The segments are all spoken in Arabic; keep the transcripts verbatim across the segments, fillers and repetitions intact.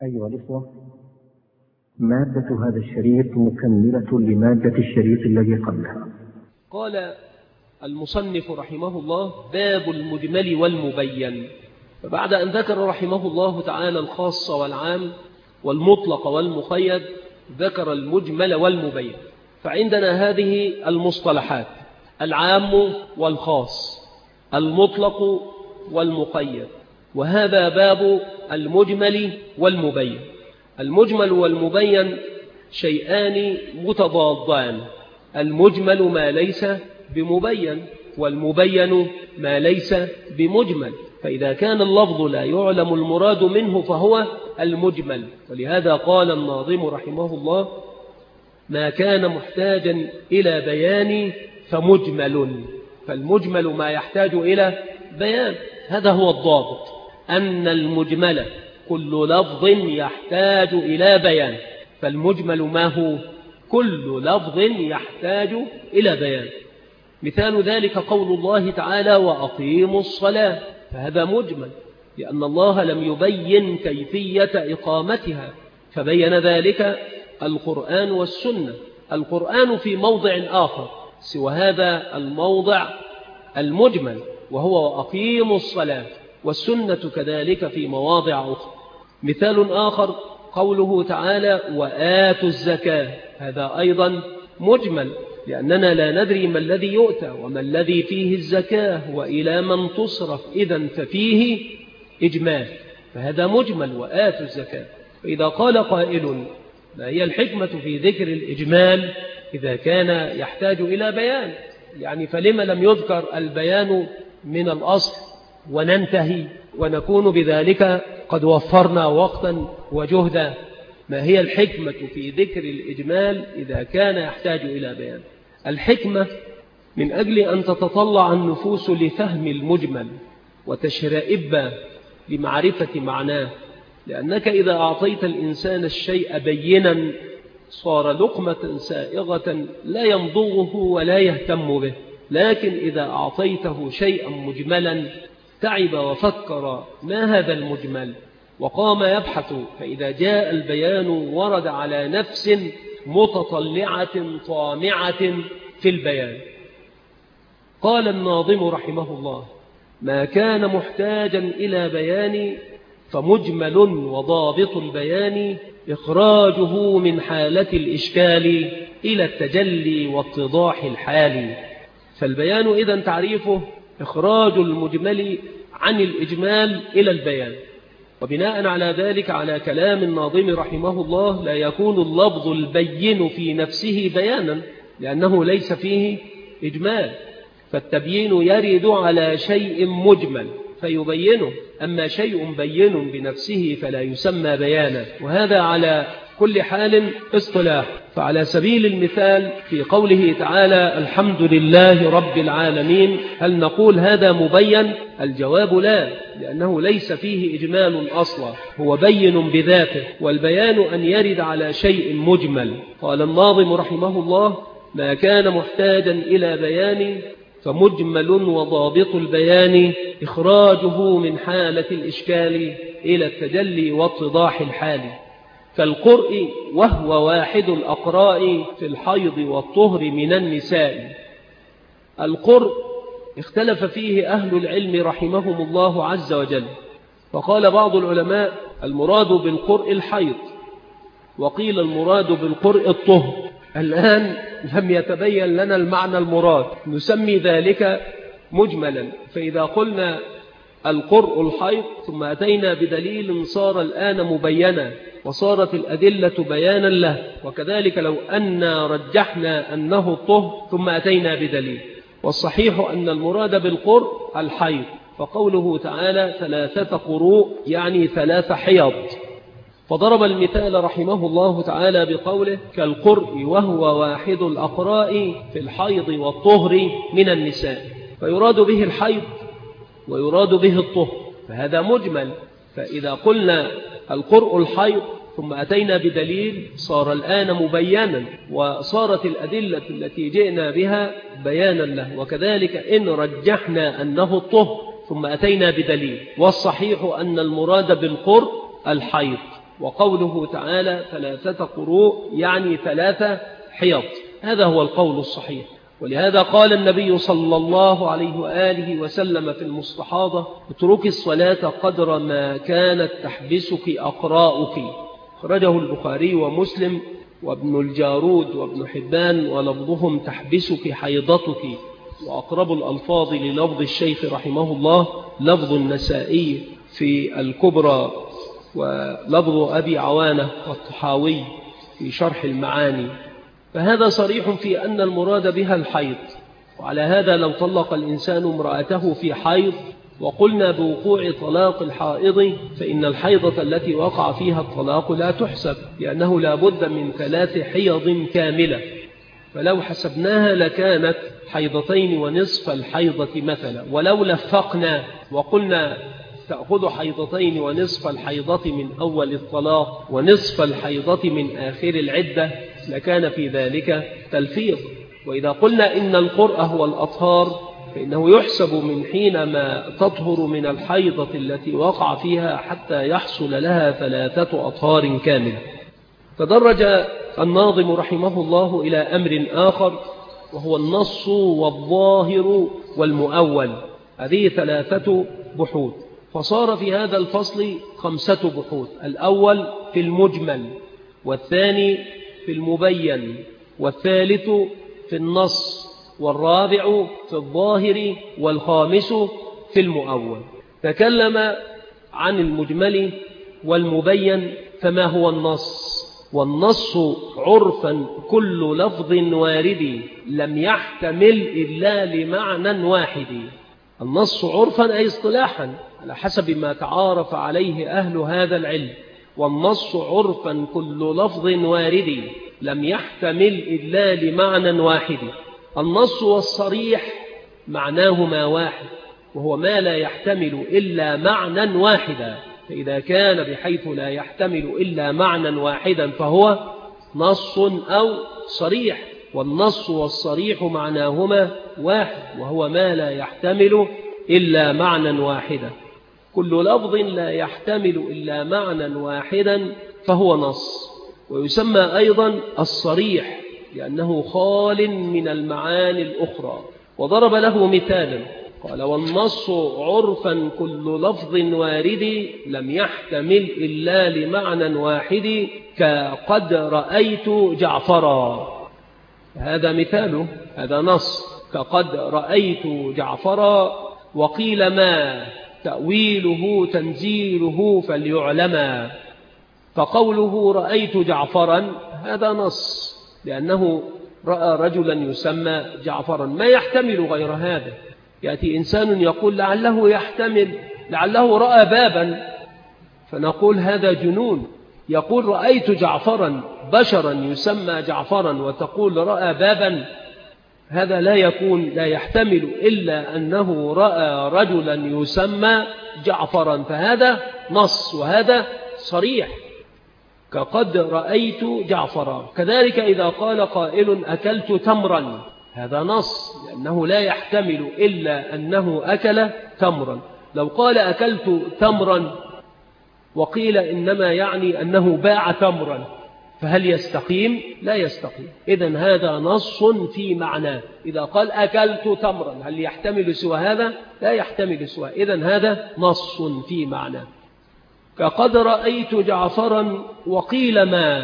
أيها الإخوة، مادة هذا الشريط مكملة لمادة الشريط الذي قبلها. قال المصنف رحمه الله: باب المجمل والمبين. فبعد أن ذكر رحمه الله تعالى الخاص والعام والمطلق والمقيد، ذكر المجمل والمبين. فعندنا هذه المصطلحات: العام والخاص، المطلق والمقيد، وهذا باب المجمل والمبين. المجمل والمبين شيئان متضادان: المجمل ما ليس بمبين، والمبين ما ليس بمجمل. فإذا كان اللفظ لا يعلم المراد منه فهو المجمل. ولهذا قال الناظم رحمه الله: ما كان محتاجا إلى بيان فمجمل. فالمجمل ما يحتاج إلى بيان، هذا هو الضابط، أن المجمل كل لفظ يحتاج إلى بيان. فالمجمل ما هو؟ كل لفظ يحتاج إلى بيان. مثال ذلك قول الله تعالى: وأقيموا الصلاة، فهذا مجمل، لأن الله لم يبين كيفية إقامتها، فبين ذلك القرآن والسنة. القرآن في موضع آخر سوى هذا الموضع المجمل، وهو وأقيموا الصلاة، والسنة كذلك في مواضع أخرى. مثال آخر قوله تعالى: وآتوا الزكاة، هذا أيضا مجمل، لأننا لا ندري ما الذي يؤتى وما الذي فيه الزكاة وإلى من تصرف، إذن ففيه إجمال، فهذا مجمل وآتوا الزكاة. فإذا قال قائل: ما هي الحكمة في ذكر الإجمال إذا كان يحتاج إلى بيان؟ يعني فلما لم يذكر البيان من الأصل وننتهي ونكون بذلك قد وفرنا وقتا وجهدا؟ ما هي الحكمة في ذكر الإجمال إذا كان يحتاج إلى بيان؟ الحكمة من أجل أن تتطلع النفوس لفهم المجمل وتشرئب لمعرفة معناه، لأنك إذا أعطيت الإنسان الشيء بينا صار لقمة سائغة لا يمضغه ولا يهتم به. لكن إذا أعطيته شيئا مجملا تعب وفكر ما هذا المجمل وقام يبحث، فإذا جاء البيان ورد على نفس متطلعة طامعة في البيان. قال الناظم رحمه الله: ما كان محتاجا إلى بيان فمجمل، وضابط البيان إخراجه من حالة الإشكال إلى التجلي واتضاح الحال. فالبيان إذن تعريفه إخراج المجمل عن الإجمال إلى البيان. وبناء على ذلك، على كلام الناظم رحمه الله، لا يكون اللفظ البين في نفسه بيانا، لأنه ليس فيه إجمال، فالتبيين يرد على شيء مجمل فيبينه، أما شيء بين بنفسه فلا يسمى بيانا. وهذا على كل حال اصطلاح. فعلى سبيل المثال في قوله تعالى: الحمد لله رب العالمين، هل نقول هذا مبين؟ الجواب لا، لأنه ليس فيه إجمال أصلا، هو بين بذاته، والبيان أن يرد على شيء مجمل. قال الناظم رحمه الله: ما كان محتاجا إلى بيان فمجمل، وضابط البيان إخراجه من حالة الإشكال إلى التجلي واتضاح الحال. كالقرء وهو واحد الأقراء في الحيض والطهر من النساء. القرء اختلف فيه أهل العلم رحمهم الله عز وجل، فقال بعض العلماء: المراد بالقرء الحيض، وقيل المراد بالقرء الطهر. الآن لم يتبين لنا المعنى المراد، نسمي ذلك مجملا. فإذا قلنا القرء الحيض ثم أتينا بدليل صار الآن مبينا وصارت الأدلة بيانا له، وكذلك لو أن رجحنا أنه الطهر ثم أتينا بدليل. والصحيح أن المراد بالقرء الحيض، فقوله تعالى: ثلاثة قروء يعني ثلاث حيض. فضرب المثال رحمه الله تعالى بقوله: كالقرء وهو واحد الأقراء في الحيض والطهر من النساء. فيراد به الحيض ويراد به الطهر، فهذا مجمل. فإذا قلنا القرء الحيض ثم أتينا بدليل صار الآن مبينا، وصارت الأدلة التي جئنا بها بيانا له. وكذلك إن رجحنا أنه الطهر ثم أتينا بدليل، والصحيح أن المراد بالقرء الحيض. وقوله تعالى ثلاثة قروء يعني ثلاثة حيض، هذا هو القول الصحيح. ولهذا قال النبي صلى الله عليه وآله وسلم في المستحاضة: اتركي الصلاة قدر ما كانت تحبسك أقراؤك. خرجه البخاري ومسلم وابن الجارود وابن حبان، ولفظهم تحبسك حيضتك. وأقرب الألفاظ للفظ الشيخ رحمه الله لفظ النسائي في الكبرى، ولفظ أبي عوانة والطحاوي في شرح المعاني. فهذا صريح في أن المراد بها الحيض. وعلى هذا لو طلق الإنسان امرأته في حيض وقلنا بوقوع طلاق الحائض، فإن الحيضة التي وقع فيها الطلاق لا تحسب، لأنه لا بد من ثلاث حيض كاملة. فلو حسبناها لكانت حيضتين ونصف الحيضة مثلا. ولو لفقنا وقلنا تأخذ حيضتين ونصف الحيضة من أول الطلاق ونصف الحيضة من آخر العدة لكان في ذلك تلفيظ. وإذا قلنا إن القرء هو الأطهار فإنه يحسب من حينما تطهر من الحيضة التي وقع فيها حتى يحصل لها ثلاثة أطهار كاملة. تدرج الناظم رحمه الله إلى أمر آخر، وهو النص والظاهر والمؤول. هذه ثلاثة بحوث، فصار في هذا الفصل خمسة بحوث: الأول في المجمل، والثاني في المبين، والثالث في النص، والرابع في الظاهر، والخامس في المؤول. تكلم عن المجمل والمبين. فما هو النص؟ والنص عرفا كل لفظ وارد لم يحتمل إلا لمعنى واحد. النص عرفا أي اصطلاحا على حسب ما تعارف عليه أهل هذا العلم. والنص عرفا كل لفظ وارد لم يحتمل إلا لمعنى واحد. النص والصريح معناهما واحد، وهو ما لا يحتمل إلا معنى واحدا. فإذا كان بحيث لا يحتمل إلا معنى واحدا فهو نص أو صريح. والنص والصريح معناهما واحد، وهو ما لا يحتمل إلا معنى واحدا. كل لفظ لا يحتمل إلا معنى واحدا فهو نص. ويسمى أيضا الصريح لأنه خال من المعاني الأخرى. وضرب له مثالا قال: والنص عرفا كل لفظ وارد لم يحتمل إلا لمعنى واحد كقد رأيت جعفرا. هذا مثاله، هذا نص: كقد رأيت جعفرا. وقيل ما تأويله تنزيله فليعلما. فقوله رأيت جعفرا هذا نص، لأنه رأى رجلا يسمى جعفرا، ما يحتمل غير هذا. يأتي إنسان يقول لعله يحتمل، لعله رأى بابا، فنقول هذا جنون. يقول رأيت جعفرا، بشرا يسمى جعفرا، وتقول رأى بابا، هذا لا يكون، لا يحتمل إلا أنه رأى رجلا يسمى جعفرا، فهذا نص وهذا صريح. كقد رأيت جعفرا. كذلك إذا قال قائل أكلت تمرا، هذا نص لأنه لا يحتمل إلا أنه أكل تمرا. لو قال أكلت تمرا وقيل إنما يعني أنه باع تمرا، فهل يستقيم؟ لا يستقيم. إذن هذا نص في معناه. إذا قال أكلت تمرا هل يحتمل سوى هذا؟ لا يحتمل سوى. إذن هذا نص في معناه. كقد رأيت جعفرا. وقيل ما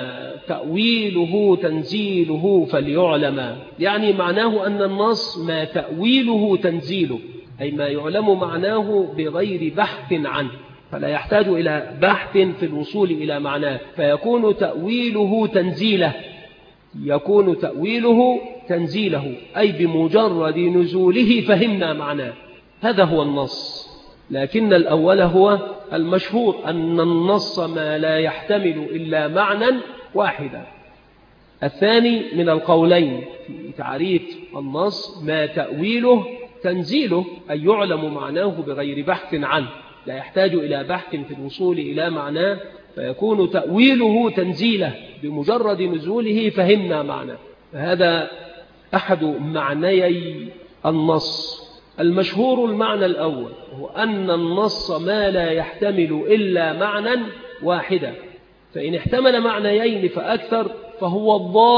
تأويله تنزيله فليعلم، يعني معناه أن النص ما تأويله تنزيله، أي ما يعلم معناه بغير بحث عنه، فلا يحتاج إلى بحث في الوصول إلى معناه، فيكون تأويله تنزيله، يكون تأويله تنزيله، أي بمجرد نزوله فهمنا معناه. هذا هو النص. لكن الأول هو المشهور، أن النص ما لا يحتمل إلا معنى واحدا. الثاني من القولين في تعريف النص ما تأويله تنزيله، أي يعلم معناه بغير بحث عنه، لا يحتاج إلى بحث في الوصول إلى معناه، فيكون تأويله تنزيله، بمجرد نزوله فهمنا معناه. فهذا أحد معنيي النص. المشهور المعنى الأول هو أن النص ما لا يحتمل إلا معنى واحدا، فإن احتمل معنيين فأكثر فهو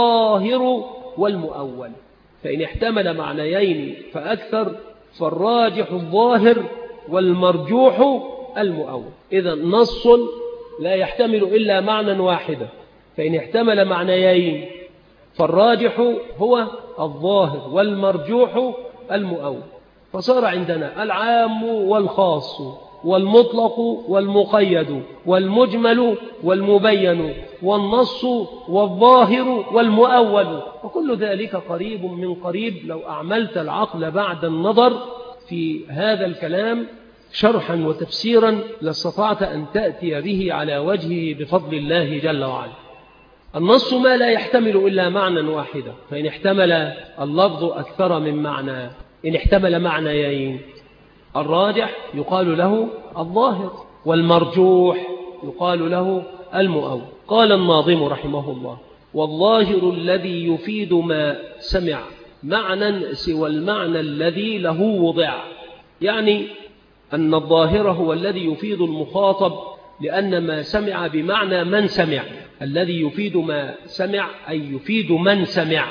الظاهر والمؤول. فإن احتمل معنيين فأكثر فالراجح الظاهر والمرجوح المؤول. إذا نص لا يحتمل إلا معنى واحدا، فإن احتمل معنيين فالراجح هو الظاهر والمرجوح المؤول. فصار عندنا العام والخاص والمطلق والمقيد والمجمل والمبين والنص والظاهر والمؤول، وكل ذلك قريب من قريب. لو أعملت العقل بعد النظر في هذا الكلام شرحا وتفسيرا لاستطعت أن تأتي به على وجهه بفضل الله جل وعلا. النص ما لا يحتمل إلا معنى واحدا، فإن احتمل اللفظ أكثر من معنى. إن احتمل معنيين الراجح يقال له الظاهر، والمرجوح يقال له المؤول. قال الناظم رحمه الله: والظاهر الذي يفيد ما سمع معنى سوى المعنى الذي له وضع. يعني أن الظاهر هو الذي يفيد المخاطب، لأن ما سمع بمعنى من سمع. الذي يفيد ما سمع أي يفيد من سمع.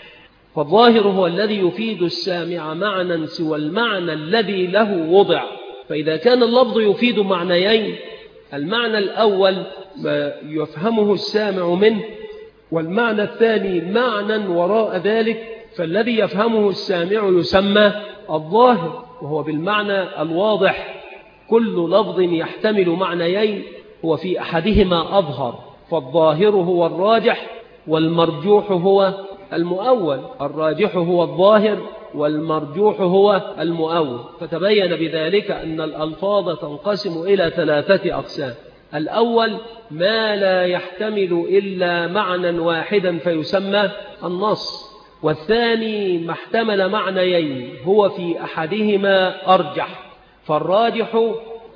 فالظاهر هو الذي يفيد السامع معنى سوى المعنى الذي له وضع. فإذا كان اللفظ يفيد معنيين، المعنى الأول ما يفهمه السامع منه، والمعنى الثاني معنى وراء ذلك، فالذي يفهمه السامع يسمى الظاهر، وهو بالمعنى الواضح. كل لفظ يحتمل معنيين هو في أحدهما أظهر، فالظاهر هو الراجح والمرجوح هو المؤول. الراجح هو الظاهر والمرجوح هو المؤول. فتبين بذلك أن الألفاظ تنقسم إلى ثلاثة أقسام: الأول ما لا يحتمل إلا معنى واحدا فيسمى النص، والثاني ما احتمل معنيين هو في أحدهما أرجح، فالراجح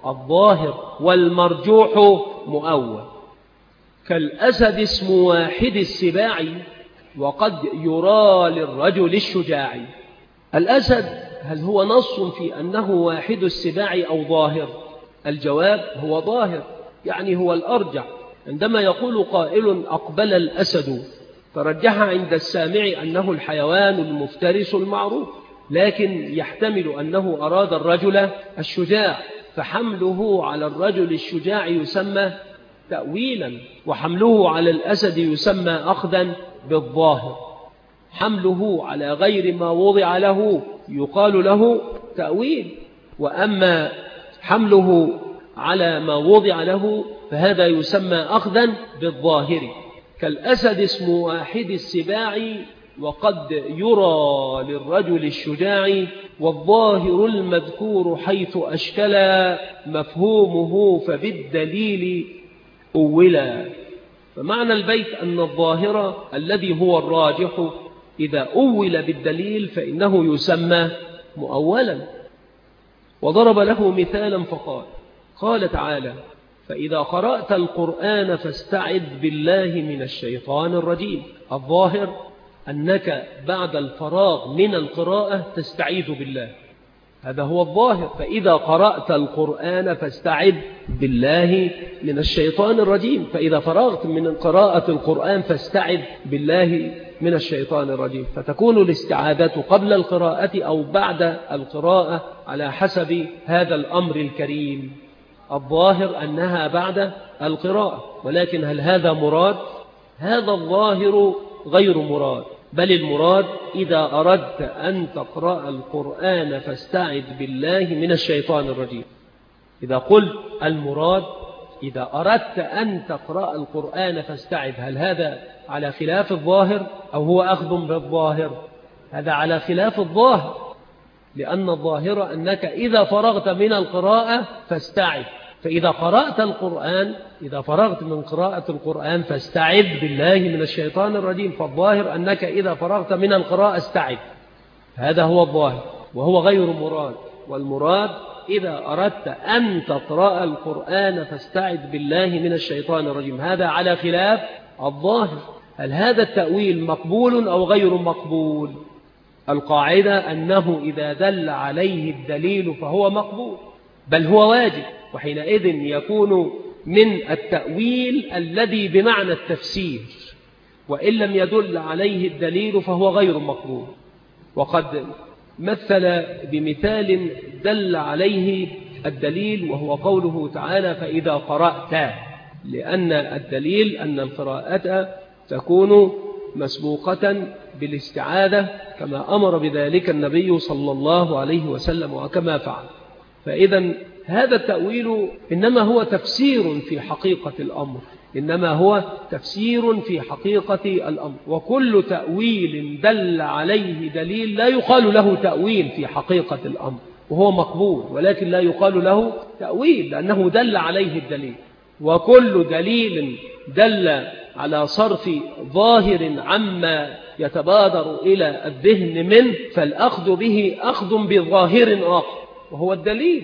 الظاهر والمرجوح مؤول. كالأسد اسم واحد السباع وقد يرى للرجل الشجاع. الأسد هل هو نص في أنه واحد السباع أو ظاهر؟ الجواب هو ظاهر، يعني هو الأرجح. عندما يقول قائل أقبل الأسد فرجح عند السامع أنه الحيوان المفترس المعروف، لكن يحتمل أنه أراد الرجل الشجاع، فحمله على الرجل الشجاع يسمى تأويلا، وحمله على الأسد يسمى أخذا بالظاهر. حمله على غير ما وضع له يقال له تأويل، وأما حمله على ما وضع له فهذا يسمى أخذا بالظاهر. كالأسد اسم واحد السباع وقد يرى للرجل الشجاع، والظاهر المذكور حيث أشكلا مفهومه فبالدليل أولا. فمعنى البيت أن الظاهر الذي هو الراجح إذا أول بالدليل فإنه يسمى مؤولا. وضرب له مثالا فقال: قال تعالى: فإذا قرأت القرآن فاستعذ بالله من الشيطان الرجيم. الظاهر أنك بعد الفراغ من القراءة تستعيذ بالله، هذا هو الظاهر. فإذا قرأت القرآن فاستعذ بالله من الشيطان الرجيم، فإذا فرغت من قراءة القرآن فاستعذ بالله من الشيطان الرجيم. فتكون الاستعاذة قبل القراءة أو بعد القراءة على حسب هذا الأمر الكريم. الظاهر أنها بعد القراءة، ولكن هل هذا مراد؟ هذا الظاهر غير مراد، بل المراد إذا أردت أن تقرأ القرآن فاستعذ بالله من الشيطان الرجيم. إذا قلت المراد إذا أردت أن تقرأ القرآن فاستعذ، هل هذا على خلاف الظاهر أو هو أخذ بالظاهر؟ هذا على خلاف الظاهر، لأن الظاهر أنك إذا فرغت من القراءة فاستعذ. فإذا قرأت القرآن إذا فرغت من قراءة القرآن فاستعذ بالله من الشيطان الرجيم، فالظاهر أنك إذا فرغت من القراءة استعذ. هذا هو الظاهر وهو غير مراد. والمراد إذا أردت أن تقرأ القرآن فاستعذ بالله من الشيطان الرجيم، هذا على خلاف الظاهر. هل هذا التأويل مقبول أو غير مقبول؟ القاعدة أنه إذا دل عليه الدليل فهو مقبول، بل هو واجب، وحينئذ يكون من التأويل الذي بمعنى التفسير، وإن لم يدل عليه الدليل فهو غير مقبول. وقد مثل بمثال دل عليه الدليل وهو قوله تعالى فإذا قرأت، لأن الدليل أن القراءة تكون مسبوقة بالاستعاذة كما أمر بذلك النبي صلى الله عليه وسلم وكما فعل. فإذا هذا التأويل إنما هو تفسير في حقيقة الأمر، إنما هو تفسير في حقيقة الأمر. وكل تأويل دل عليه دليل لا يقال له تأويل في حقيقة الأمر، وهو مقبول، ولكن لا يقال له تأويل لأنه دل عليه الدليل. وكل دليل دل على صرف ظاهر عما يتبادر إلى الذهن منه فالأخذ به أخذ بظاهر آخر وهو الدليل.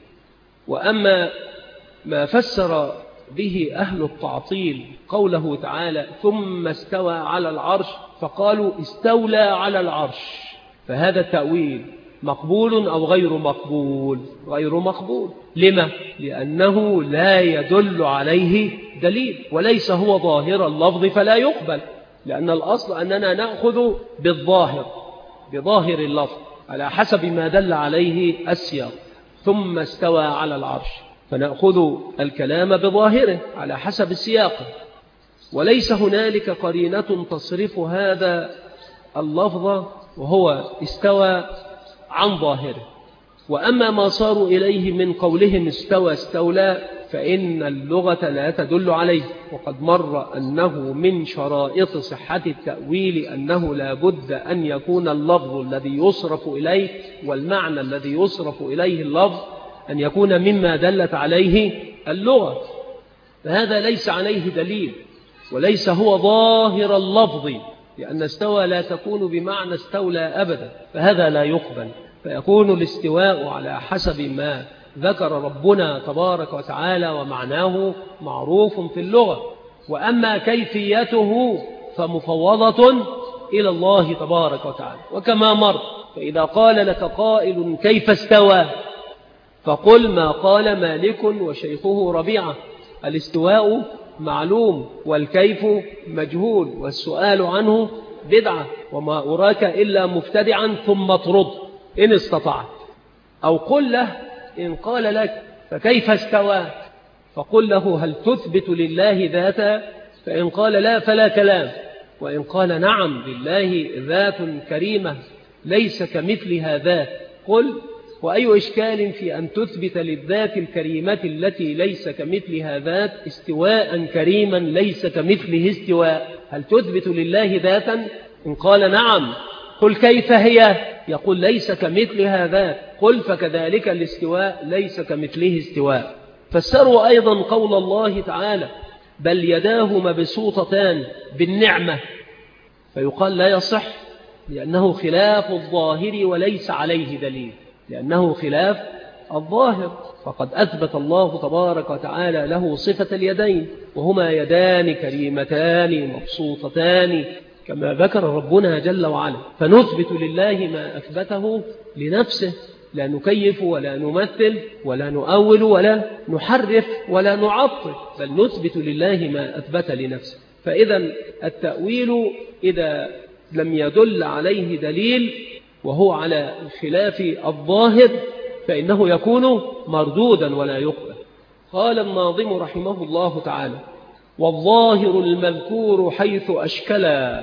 وأما ما فسر به أهل التعطيل قوله تعالى ثم استوى على العرش فقالوا استولى على العرش، فهذا التأويل مقبول أو غير مقبول؟ غير مقبول. لما؟ لأنه لا يدل عليه دليل، وليس هو ظاهر اللفظ فلا يقبل، لأن الأصل أننا نأخذ بالظاهر بظاهر اللفظ على حسب ما دل عليه السياق. ثم استوى على العرش فنأخذ الكلام بظاهره على حسب السياق، وليس هنالك قرينة تصرف هذا اللفظ وهو استوى عن ظاهره. وأما ما صاروا إليه من قولهم استوى استولى فإن اللغة لا تدل عليه، وقد مر أنه من شرائط صحة التأويل أنه لا بد أن يكون اللفظ الذي يصرف إليه والمعنى الذي يصرف إليه اللفظ أن يكون مما دلت عليه اللغة، فهذا ليس عليه دليل وليس هو ظاهر اللفظ، لأن استوى لا تكون بمعنى استولى أبدا، فهذا لا يقبل. فيكون الاستواء على حسب ما ذكر ربنا تبارك وتعالى ومعناه معروف في اللغة، وأما كيفيته فمفوضة إلى الله تبارك وتعالى. وكما مر فإذا قال لك قائل كيف استوى فقل ما قال مالك وشيخه ربيعة، الاستواء معلوم والكيف مجهول والسؤال عنه بدعة، وما أراك إلا مبتدعا ثم اطرد إن استطعت. أو قل له إن قال لك فكيف استوى فقل له هل تثبت لله ذاتا، فإن قال لا فلا كلام، وإن قال نعم لله ذات كريمة ليس كمثلها ذات قل وأي إشكال في أن تثبت للذات الكريمة التي ليس كمثلها ذات استواء كريما ليس كمثله استواء؟ هل تثبت لله ذاتا؟ إن قال نعم قل كيف هي؟ يقول ليس كمثلها ذات قل فكذلك الاستواء ليس كمثله استواء. فسروا أيضا قول الله تعالى بل يداه مبسوطتان بالنعمة، فيقال لا يصح لأنه خلاف الظاهر وليس عليه دليل، لأنه خلاف الظاهر. فقد أثبت الله تبارك وتعالى له صفة اليدين وهما يدان كريمتان مبسوطتان كما ذكر ربنا جل وعلا، فنثبت لله ما أثبته لنفسه، لا نكيف ولا نمثل ولا نؤول ولا نحرف ولا نعطل، بل نثبت لله ما أثبت لنفسه. فإذا التأويل إذا لم يدل عليه دليل وهو على خلاف الظاهر فإنه يكون مردودا ولا يقبل. قال الناظم رحمه الله تعالى والظاهر المذكور حيث أشكلا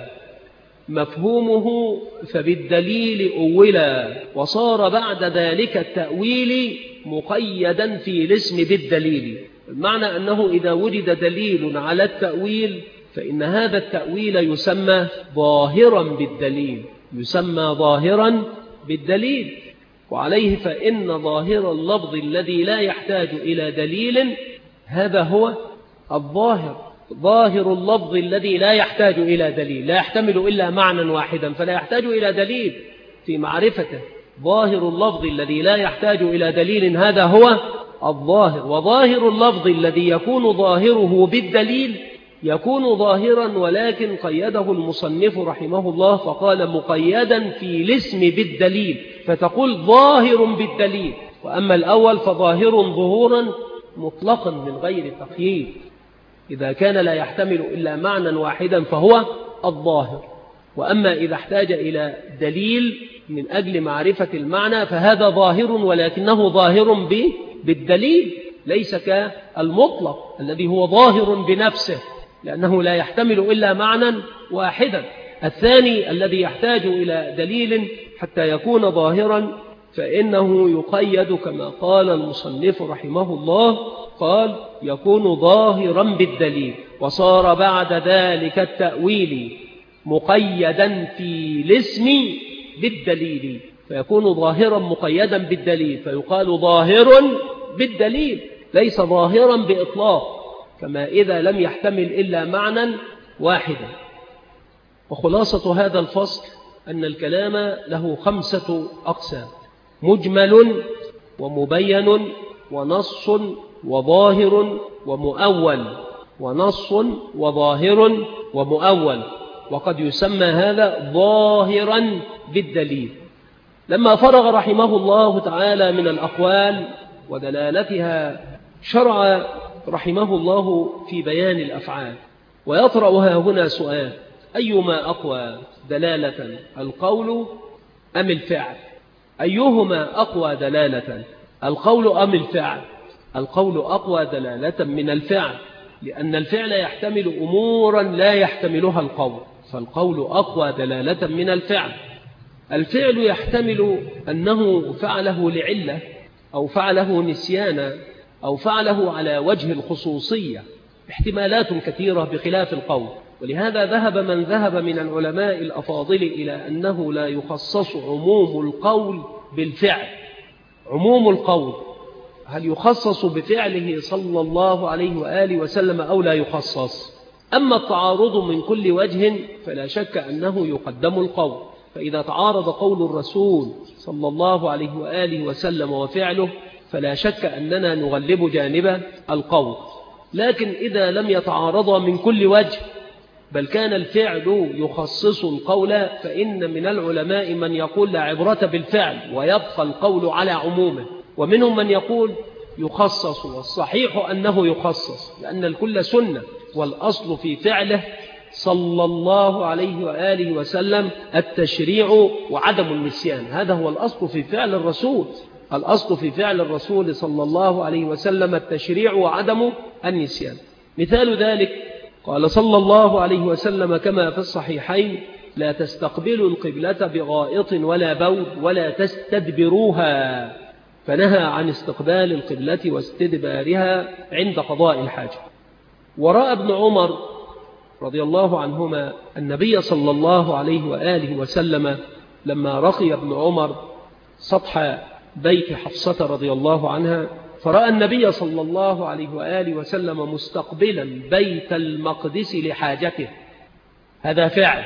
مفهومه فبالدليل أولا، وصار بعد ذلك التأويل مقيدا في الاسم بالدليل. المعنى أنه إذا وجد دليل على التأويل فإن هذا التأويل يسمى ظاهرا بالدليل، يسمى ظاهرا بالدليل. وعليه فإن ظاهر اللفظ الذي لا يحتاج إلى دليل هذا هو الظاهر. ظاهر اللفظ الذي لا يحتاج إلى دليل لا يحتمل إلا معنى واحدا فلا يحتاج إلى دليل في معرفته. ظاهر اللفظ الذي لا يحتاج إلى دليل هذا هو الظاهر. وظاهر اللفظ الذي يكون ظاهره بالدليل يكون ظاهرا، ولكن قيده المصنف رحمه الله فقال مقيدا في الاسم بالدليل، فتقول ظاهر بالدليل. وأما الأول فظاهر ظهورا مطلقا من غير تقييد. إذا كان لا يحتمل إلا معنى واحدا فهو الظاهر. وأما إذا احتاج إلى دليل من أجل معرفة المعنى فهذا ظاهر، ولكنه ظاهر بالدليل، ليس كالمطلق الذي هو ظاهر بنفسه لأنه لا يحتمل إلا معنى واحدا. الثاني الذي يحتاج إلى دليل حتى يكون ظاهرا فإنه يقيد كما قال المصنف رحمه الله، قال يكون ظاهرا بالدليل، وصار بعد ذلك التأويل مقيدا في الاسم بالدليل، فيكون ظاهرا مقيدا بالدليل، فيقال ظاهر بالدليل ليس ظاهرا بإطلاق، كما إذا لم يحتمل إلا معنى واحدا. وخلاصة هذا الفصل أن الكلام له خمسة أقسام: مجمل ومبين ونص وظاهر ومؤول، ونص وظاهر ومؤول، وقد يسمى هذا ظاهرا بالدليل. لما فرغ رحمه الله تعالى من الأقوال ودلالتها شرع رحمه الله في بيان الأفعال، ويطرأها هنا سؤال: أيما أقوى دلالة، القول أم الفعل؟ أيهما أقوى دلالة، القول أم الفعل؟ القول أقوى دلالة من الفعل، لأن الفعل يحتمل أمورا لا يحتملها القول، فالقول أقوى دلالة من الفعل. الفعل يحتمل أنه فعله لعلة، أو فعله نسيانا، أو فعله على وجه الخصوصية، احتمالات كثيرة بخلاف القول. ولهذا ذهب من ذهب من العلماء الأفاضل إلى أنه لا يخصص عموم القول بالفعل. عموم القول هل يخصص بفعله صلى الله عليه وآله وسلم أو لا يخصص؟ أما التعارض من كل وجه فلا شك أنه يقدم القول، فإذا تعارض قول الرسول صلى الله عليه وآله وسلم وفعله فلا شك أننا نغلب جانب القول. لكن إذا لم يتعارض من كل وجه بل كان الفعل يخصص القول، فإن من العلماء من يقول لا عبرة بالفعل ويبقى القول على عمومه، ومنهم من يقول يخصص، والصحيح أنه يخصص، لأن الكل سنة، والأصل في فعله صلى الله عليه وآله وسلم التشريع وعدم النسيان. هذا هو الأصل في فعل الرسول، الأصل في فعل الرسول صلى الله عليه وسلم التشريع وعدم النسيان. مثال ذلك قال صلى الله عليه وسلم كما في الصحيحين: لا تستقبلوا القبلة بغائط ولا بول ولا تستدبروها، فنهى عن استقبال القبلة واستدبارها عند قضاء الحاجة. ورأى ابن عمر رضي الله عنهما النبي صلى الله عليه وآله وسلم لما رقي ابن عمر سطح بيت حفصة رضي الله عنها، فرأى النبي صلى الله عليه وآله وسلم مستقبلا بيت المقدس لحاجته، هذا فعل.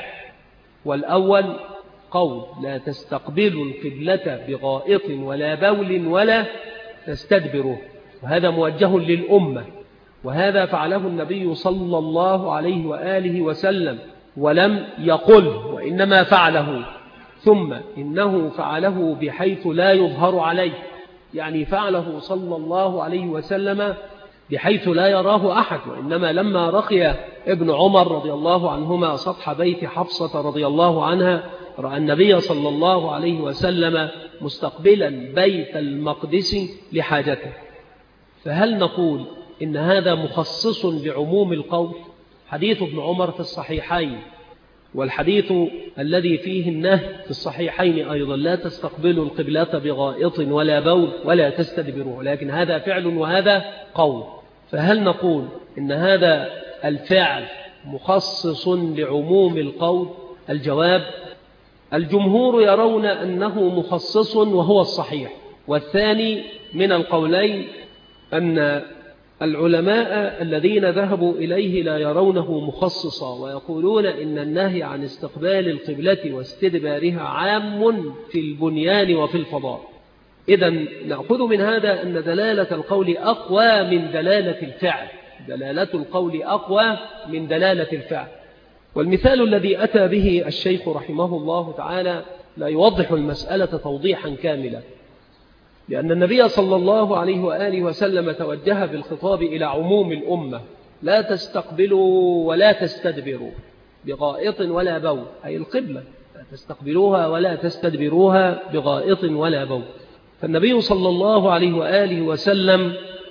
والأول قول: لا تستقبلوا القبلة بغائط ولا بول ولا تستدبروه، وهذا موجه للأمة، وهذا فعله النبي صلى الله عليه وآله وسلم، ولم يقل وإنما فعله. ثم إنه فعله بحيث لا يظهر عليه، يعني فعله صلى الله عليه وسلم بحيث لا يراه أحد. وإنما لما رقي ابن عمر رضي الله عنهما سطح بيت حفصة رضي الله عنها رأى النبي صلى الله عليه وسلم مستقبلا بيت المقدس لحاجته. فهل نقول إن هذا مخصص بعموم القول؟ حديث ابن عمر في الصحيحين، والحديث الذي فيه النهي في الصحيحين أيضا: لا تستقبلوا القبلة بغائط ولا بول ولا تستدبروه، لكن هذا فعل وهذا قول. فهل نقول إن هذا الفعل مخصص لعموم القول؟ الجواب: الجمهور يرون أنه مخصص وهو الصحيح. والثاني من القولين أن العلماء الذين ذهبوا إليه لا يرونه مخصصا، ويقولون إن النهي عن استقبال القبلة واستدبارها عام في البنيان وفي الفضاء. إذن نأخذ من هذا أن دلالة القول أقوى من دلالة الفعل، دلالة القول أقوى من دلالة الفعل. والمثال الذي أتى به الشيخ رحمه الله تعالى لا يوضح المسألة توضيحا كاملا. لأن النبي صلى الله عليه وآله وسلم توجه بالخطاب إلى عموم الأمة: لا تستقبلوا ولا تستدبروا بغائط ولا بول، أي القبلة، لا تستقبلوها ولا تستدبروها بغائط ولا بول. فالنبي صلى الله عليه وآله وسلم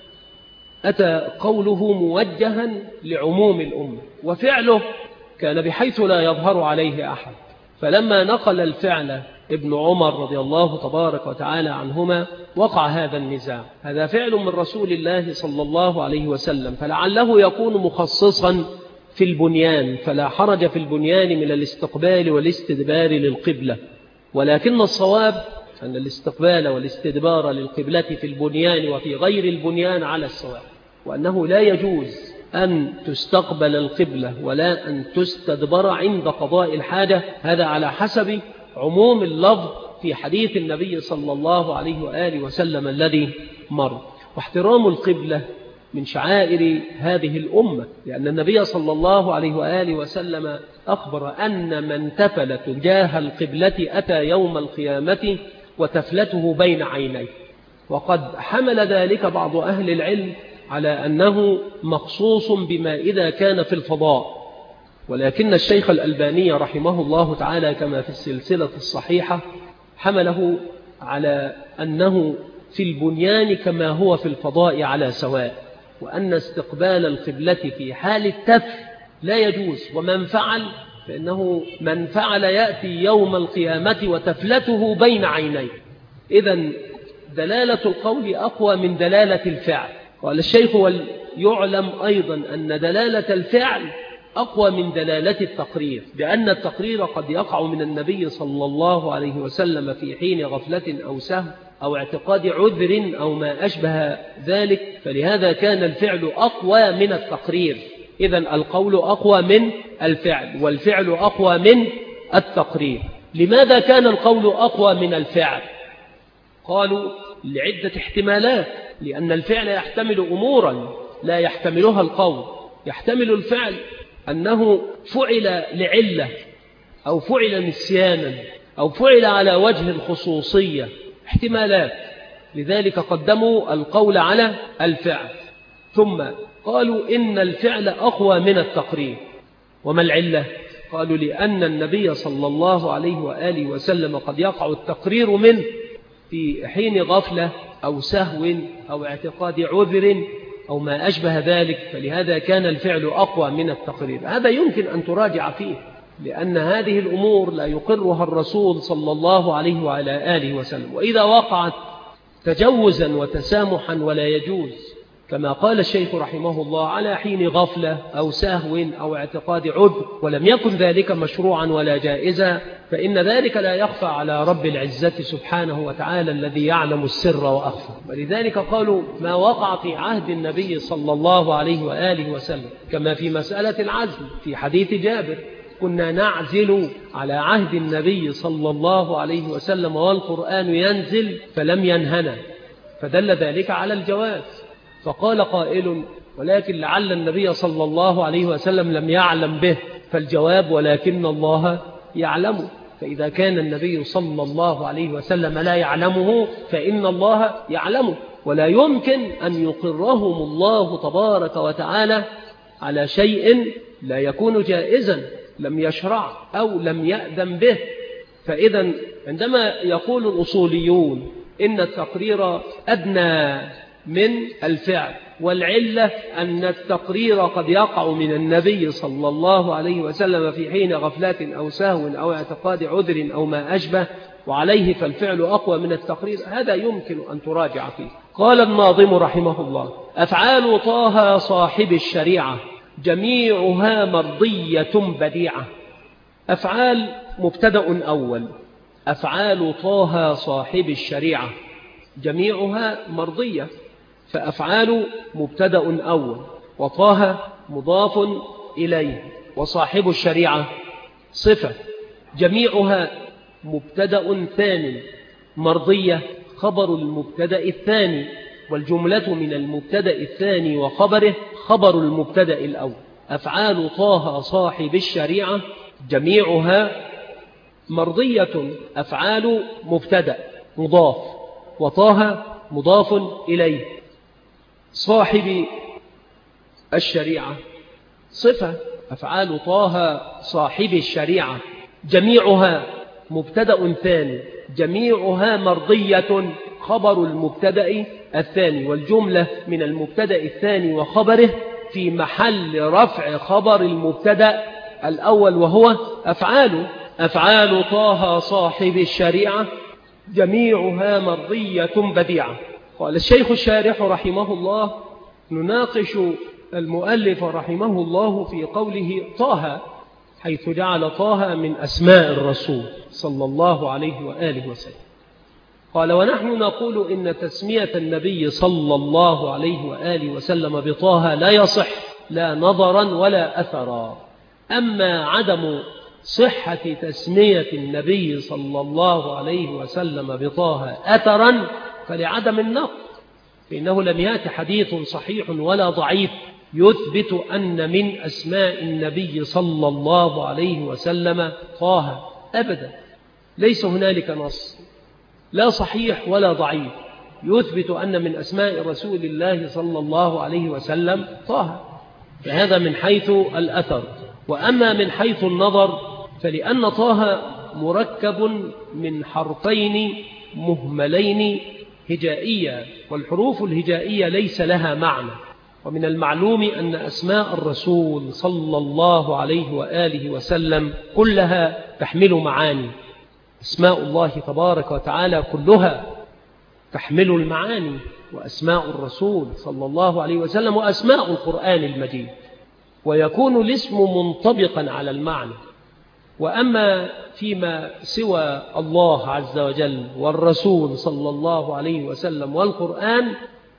أتى قوله موجها لعموم الأمة، وفعله كان بحيث لا يظهر عليه أحد. فلما نقل الفعل ابن عمر رضي الله تبارك وتعالى عنهما وقع هذا النزاع. هذا فعل من رسول الله صلى الله عليه وسلم، فلعله يكون مخصصا في البنيان، فلا حرج في البنيان من الاستقبال والاستدبار للقبلة، ولكن الصواب أن الاستقبال والاستدبار للقبلة في البنيان وفي غير البنيان على السواء، وأنه لا يجوز أن تستقبل القبلة ولا أن تستدبر عند قضاء الحاجة، هذا على حسب عموم اللفظ في حديث النبي صلى الله عليه وآله وسلم الذي مر. واحترام القبلة من شعائر هذه الأمة، لأن النبي صلى الله عليه وآله وسلم أخبر أن من تفل تجاه القبلة أتى يوم القيامة وتفلته بين عينيه، وقد حمل ذلك بعض أهل العلم على أنه مخصوص بما إذا كان في الفضاء، ولكن الشيخ الألباني رحمه الله تعالى كما في السلسلة الصحيحة حمله على أنه في البنيان كما هو في الفضاء على سواء، وأن استقبال القبلة في حال التفل لا يجوز، ومن فعل فإنه من فعل يأتي يوم القيامة وتفلته بين عينيه. إذن دلالة القول أقوى من دلالة الفعل. قال الشيخ: ويعلم أيضا أن دلالة الفعل أقوى من دلالة التقرير، لأن التقرير قد يقع من النبي صلى الله عليه وسلم في حين غفلة أو سهو أو اعتقاد عذر أو ما أشبه ذلك، فلهذا كان الفعل أقوى من التقرير. إذن القول أقوى من الفعل، والفعل أقوى من التقرير. لماذا كان القول أقوى من الفعل؟ قالوا لعدة احتمالات، لأن الفعل يحتمل أمورا لا يحتملها القول. يحتمل الفعل أنه فعل لعلة أو فعل نسيانا أو فعل على وجه الخصوصية، احتمالات، لذلك قدموا القول على الفعل. ثم قالوا إن الفعل أقوى من التقرير. وما العلة؟ قالوا لأن النبي صلى الله عليه وآله وسلم قد يقع التقرير منه في حين غفلة أو سهو أو اعتقاد عذر أو ما أشبه ذلك، فلهذا كان الفعل أقوى من التقرير. هذا يمكن أن تراجع فيه، لأن هذه الأمور لا يقرها الرسول صلى الله عليه وعلى آله وسلم، وإذا وقعت تجوزا وتسامحا ولا يجوز، كما قال الشيخ رحمه الله على حين غفلة أو سهو أو اعتقاد عذر، ولم يكن ذلك مشروعا ولا جائزا، فإن ذلك لا يخفى على رب العزة سبحانه وتعالى الذي يعلم السر وأخفى. ولذلك قالوا ما وقع في عهد النبي صلى الله عليه وآله وسلم، كما في مسألة العزل في حديث جابر: كنا نعزل على عهد النبي صلى الله عليه وسلم والقرآن ينزل فلم ينهنا، فدل ذلك على الجواز. فقال قائل: ولكن لعل النبي صلى الله عليه وسلم لم يعلم به، فالجواب: ولكن الله يعلمه. فإذا كان النبي صلى الله عليه وسلم لا يعلمه فإن الله يعلمه، ولا يمكن أن يقرهم الله تبارك وتعالى على شيء لا يكون جائزا لم يشرع أو لم يأذن به. فإذا عندما يقول الأصوليون إن التقرير أدنى من الفعل، والعلة أن التقرير قد يقع من النبي صلى الله عليه وسلم في حين غفلة أو سهو أو اعتقاد عذر أو ما أشبه، وعليه فالفعل أقوى من التقرير، هذا يمكن أن تراجع فيه. قال الناظم رحمه الله: أفعال طه صاحب الشريعة جميعها مرضية بديعة. أفعال مبتدأ أول، أفعال طه صاحب الشريعة جميعها مرضية، فأفعال مبتدأ أول، وطه مضاف إليه، وصاحب الشريعة صفة. جميعها مبتدأ ثاني، مرضية خبر المبتدأ الثاني، والجملة من المبتدأ الثاني وخبره خبر المبتدأ الأول. أفعال طه صاحب الشريعة جميعها مرضية، أفعال مبتدأ مضاف، وطه مضاف إليه. صاحب الشريعة صفة، أفعال طه صاحب الشريعة جميعها مبتدأ ثاني، جميعها مرضية خبر المبتدأ الثاني، والجملة من المبتدأ الثاني وخبره في محل رفع خبر المبتدأ الأول وهو أفعال أفعال طه صاحب الشريعة جميعها مرضية بديعة. قال الشيخ الشارح رحمه الله: نناقش المؤلف رحمه الله في قوله طه، حيث جعل طه من أسماء الرسول صلى الله عليه وآله وسلم. قال: ونحن نقول إن تسمية النبي صلى الله عليه وآله وسلم بطه لا يصح لا نظرا ولا أثرا. أما عدم صحة تسمية النبي صلى الله عليه وسلم بطه أثرا فلعدم النقل، فإنه لم يأت حديث صحيح ولا ضعيف يثبت أن من أسماء النبي صلى الله عليه وسلم طه أبدا. ليس هنالك نص لا صحيح ولا ضعيف يثبت أن من أسماء رسول الله صلى الله عليه وسلم طه، فهذا من حيث الأثر. وأما من حيث النظر فلأن طه مركب من حرفين مهملين هجائية، والحروف الهجائية ليس لها معنى. ومن المعلوم أن أسماء الرسول صلى الله عليه وآله وسلم كلها تحمل معاني. أسماء الله تبارك وتعالى كلها تحمل المعاني، وأسماء الرسول صلى الله عليه وسلم وأسماء القرآن المجيد، ويكون الاسم منطبقا على المعنى. وأما فيما سوى الله عز وجل والرسول صلى الله عليه وسلم والقرآن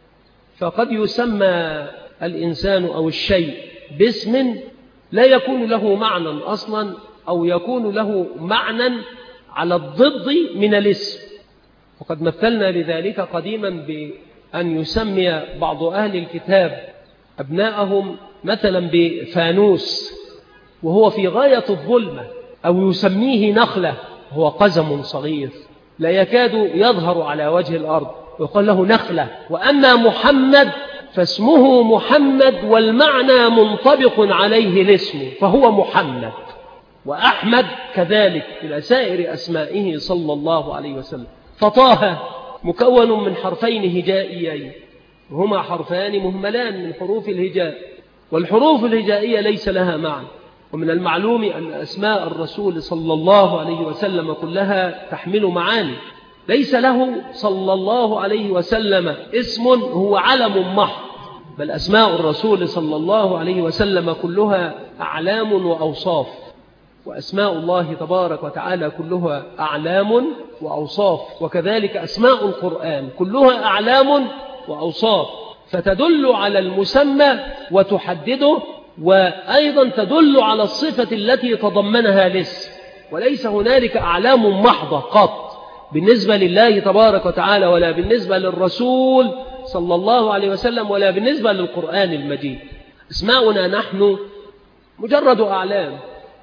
فقد يسمى الإنسان أو الشيء باسم لا يكون له معنى أصلا، أو يكون له معنى على الضد من الاسم. وقد مثلنا لذلك قديما بأن يسمي بعض أهل الكتاب أبناءهم مثلا بفانوس وهو في غاية الظلمة، أو يسميه نخلة وهو قزم صغير لا يكاد يظهر على وجه الأرض ويقول له نخلة. وأما محمد فاسمه محمد والمعنى منطبق عليه الاسم فهو محمد، وأحمد كذلك إلى سائر أسمائه صلى الله عليه وسلم. فطه مكون من حرفين هجائيين وهما حرفان مهملان من حروف الهجاء، والحروف الهجائية ليس لها معنى. ومن المعلوم أن أسماء الرسول صلى الله عليه وسلم كلها تحمل معاني. ليس له صلى الله عليه وسلم اسم هو علم محض، بل أسماء الرسول صلى الله عليه وسلم كلها أعلام وأوصاف، وأسماء الله تبارك وتعالى كلها أعلام وأوصاف، وكذلك أسماء القرآن كلها أعلام وأوصاف، فتدل على المسمى وتحدده، وأيضا تدل على الصفة التي تضمنها الاسم. وليس هنالك أعلام محضة قط بالنسبة لله تبارك وتعالى، ولا بالنسبة للرسول صلى الله عليه وسلم، ولا بالنسبة للقرآن المجيد. اسماؤنا نحن مجرد أعلام،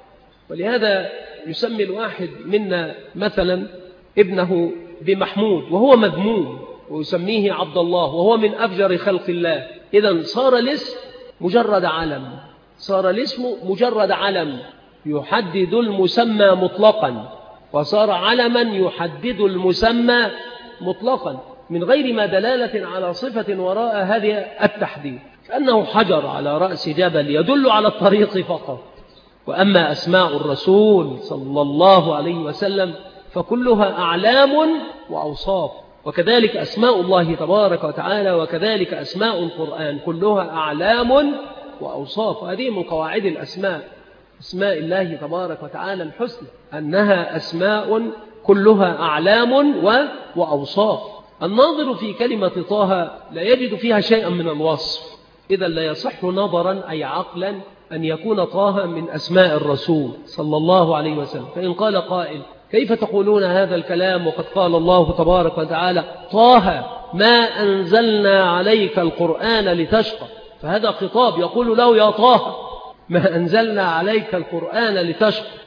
ولهذا يسمي الواحد منا مثلا ابنه بمحمود وهو مذموم، ويسميه عبد الله وهو من أفجر خلق الله. إذن صار الاسم مجرد علم، صار الاسم مجرد علم يحدد المسمى مطلقا، وصار علما يحدد المسمى مطلقا من غير ما دلالة على صفة وراء هذه التحديد، كأنه حجر على رأس جبل يدل على الطريق فقط. وأما أسماء الرسول صلى الله عليه وسلم فكلها أعلام وأوصاف، وكذلك أسماء الله تبارك وتعالى، وكذلك أسماء القرآن كلها أعلام وأوصاف. هذه من قواعد الأسماء، أسماء الله تبارك وتعالى الحسنى أنها أسماء كلها أعلام وأوصاف. الناظر في كلمة طه لا يجد فيها شيئا من الوصف، إذا لا يصح نظرا أي عقلا أن يكون طه من أسماء الرسول صلى الله عليه وسلم. فإن قال قائل كيف تقولون هذا الكلام وقد قال الله تبارك وتعالى طه ما أنزلنا عليك القرآن لتشقى، فهذا خطاب يقول له يا طه ما أنزلنا عليك القرآن لتشقى.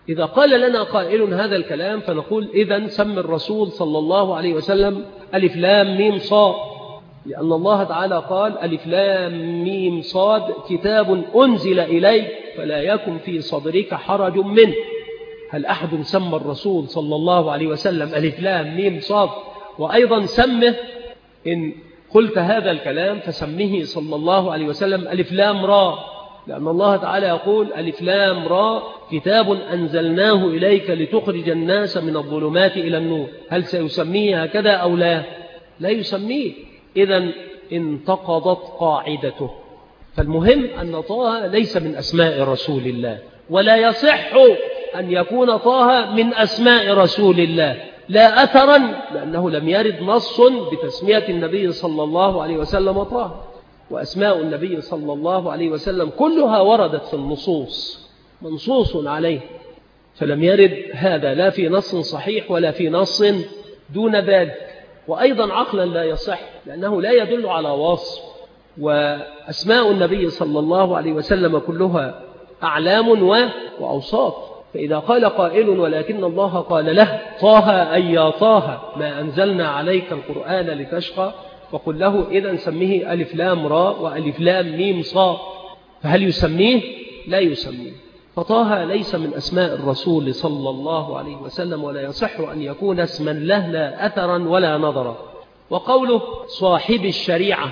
إذا قال لنا قائل هذا الكلام فنقول إذن سمي الرسول صلى الله عليه وسلم ألف لام ميم صاد، لأن الله تعالى قال ألف لام ميم صاد كتاب أنزل إليك فلا يكن في صدرك حرج منه. هل أحد سمى الرسول صلى الله عليه وسلم ألف لام ميم صاد؟ وأيضا سمه إن قلت هذا الكلام فسمه صلى الله عليه وسلم ألف لام را، لأن الله تعالى يقول ألف لام را كتاب أنزلناه إليك لتخرج الناس من الظلمات إلى النور. هل سيسميه هكذا أو لا؟ لا يسميه. إذن انتقضت قاعدته. فالمهم أن طه ليس من أسماء رسول الله، ولا يصح أن يكون طه من أسماء رسول الله، لا أثرا، لأنه لم يرد نص بتسمية النبي صلى الله عليه وسلم طه. وأسماء النبي صلى الله عليه وسلم كلها وردت في النصوص منصوص عليه، فلم يرد هذا لا في نص صحيح ولا في نص دون ذلك. وأيضا عقلا لا يصح، لأنه لا يدل على وصف. وأسماء النبي صلى الله عليه وسلم كلها أعلام وأوصاف. فإذا قال قائل ولكن الله قال له طه أي يا طه ما أنزلنا عليك القرآن لتشقى، وقل له إذن سميه ألف لام را وألف لام ميم صاد، فهل يسميه؟ لا يسميه. فطه ليس من أسماء الرسول صلى الله عليه وسلم، ولا يصح أن يكون اسما له لا أثرا ولا نظرا. وقوله صاحب الشريعة،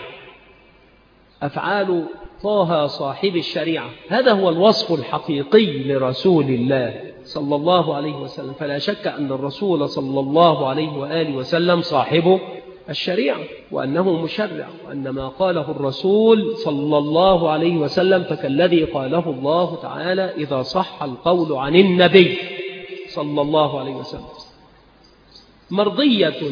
أفعال طه صاحب الشريعة، هذا هو الوصف الحقيقي لرسول الله صلى الله عليه وسلم. فلا شك أن الرسول صلى الله عليه وآله وسلم صاحب الشريعة، وأنه مشرع، وأن ما قاله الرسول صلى الله عليه وسلم فكالذي قاله الله تعالى إذا صح القول عن النبي صلى الله عليه وسلم. مرضية،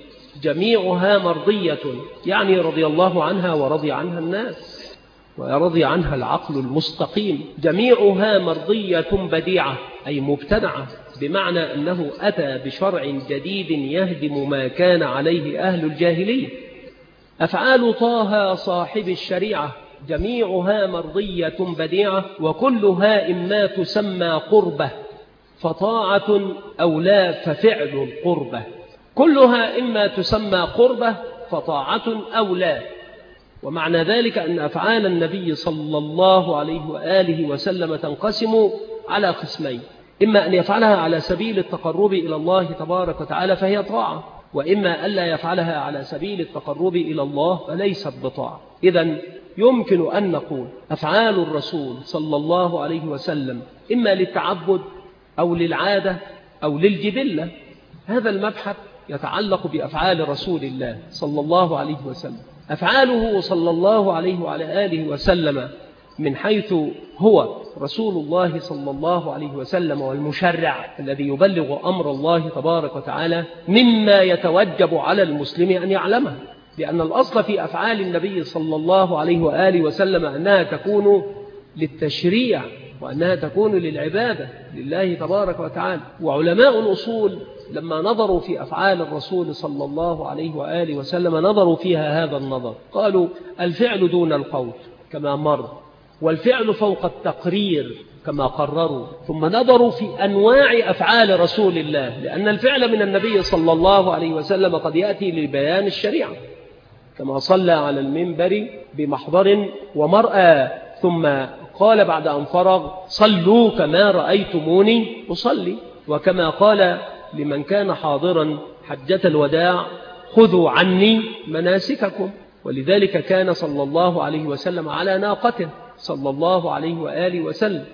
جميعها مرضية، يعني رضي الله عنها ورضي عنها الناس ورضي عنها العقل المستقيم. جميعها مرضية بديعة أي مبتدعة، بمعنى أنه أتى بشرع جديد يهدم ما كان عليه أهل الجاهلية. أفعال طه صاحب الشريعة جميعها مرضية بديعة، وكلها إما تسمى قربة فطاعة أو لا ففعل القربة. كلها إما تسمى قربة فطاعة أو لا. ومعنى ذلك أن أفعال النبي صلى الله عليه وآله وسلم تنقسم على قسمين: إما أن يفعلها على سبيل التقرب إلى الله تبارك وتعالى فهي طاعة، وإما ألا يفعلها على سبيل التقرب إلى الله فليست بطاعة. إذن يمكن أن نقول أفعال الرسول صلى الله عليه وسلم إما للتعبد أو للعادة أو للجبلة. هذا المبحث يتعلق بأفعال رسول الله صلى الله عليه وسلم. أفعاله صلى الله عليه وعلى آله وسلم من حيث هو رسول الله صلى الله عليه وسلم والمشرع الذي يبلغ أمر الله تبارك وتعالى مما يتوجب على المسلم أن يعلمه، لأن الأصل في أفعال النبي صلى الله عليه وآله وسلم أنها تكون للتشريع وأنها تكون للعبادة لله تبارك وتعالى. وعلماء الأصول لما نظروا في أفعال الرسول صلى الله عليه وآله وسلم نظروا فيها هذا النظر، قالوا الفعل دون القول كما مر، والفعل فوق التقرير كما قرروا. ثم نظروا في أنواع أفعال رسول الله، لأن الفعل من النبي صلى الله عليه وسلم قد يأتي لبيان الشريعة، كما صلى على المنبر بمحضر ومرأى ثم قال بعد أن فرغ صلوا كما رأيتموني أصلي، وكما قال لمن كان حاضرا حجة الوداع خذوا عني مناسككم. ولذلك كان صلى الله عليه وسلم على ناقته صلى الله عليه وآله وسلم،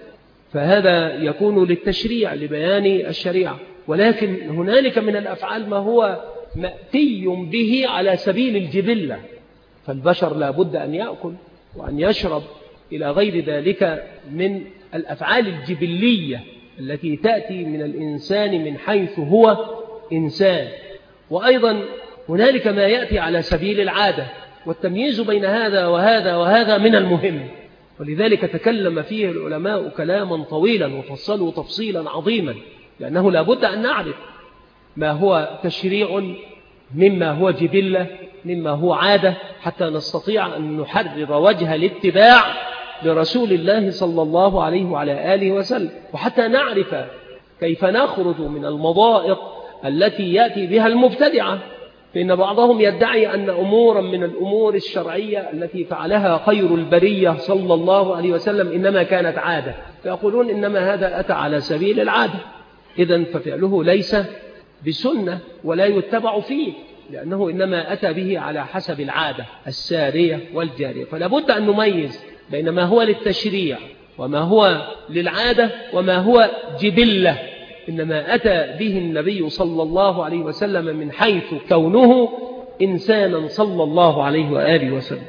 فهذا يكون للتشريع لبيان الشريعة. ولكن هنالك من الأفعال ما هو مأتي به على سبيل الجبلة، فالبشر لا بد أن يأكل وأن يشرب إلى غير ذلك من الأفعال الجبلية التي تأتي من الإنسان من حيث هو إنسان. وأيضا هنالك ما يأتي على سبيل العادة، والتمييز بين هذا وهذا وهذا من المهم. ولذلك تكلم فيه العلماء كلاما طويلا وفصلوا تفصيلا عظيما، لأنه لا بد أن نعرف ما هو تشريع مما هو جبلة مما هو عادة، حتى نستطيع أن نحرر وجه الاتباع لرسول الله صلى الله عليه وعلى آله وسلم، وحتى نعرف كيف نخرج من المضائق التي يأتي بها المبتدعة؟ فإن بعضهم يدعي أن أمورا من الأمور الشرعية التي فعلها خير البرية صلى الله عليه وسلم إنما كانت عادة، فيقولون إنما هذا أتى على سبيل العادة، إذن ففعله ليس بسنة ولا يتبع فيه، لأنه إنما أتى به على حسب العادة السارية والجارية. فلا بد أن نميز بين ما هو للتشريع وما هو للعادة وما هو جبلة، إنما أتى به النبي صلى الله عليه وسلم من حيث كونه إنسانا صلى الله عليه وآله وسلم.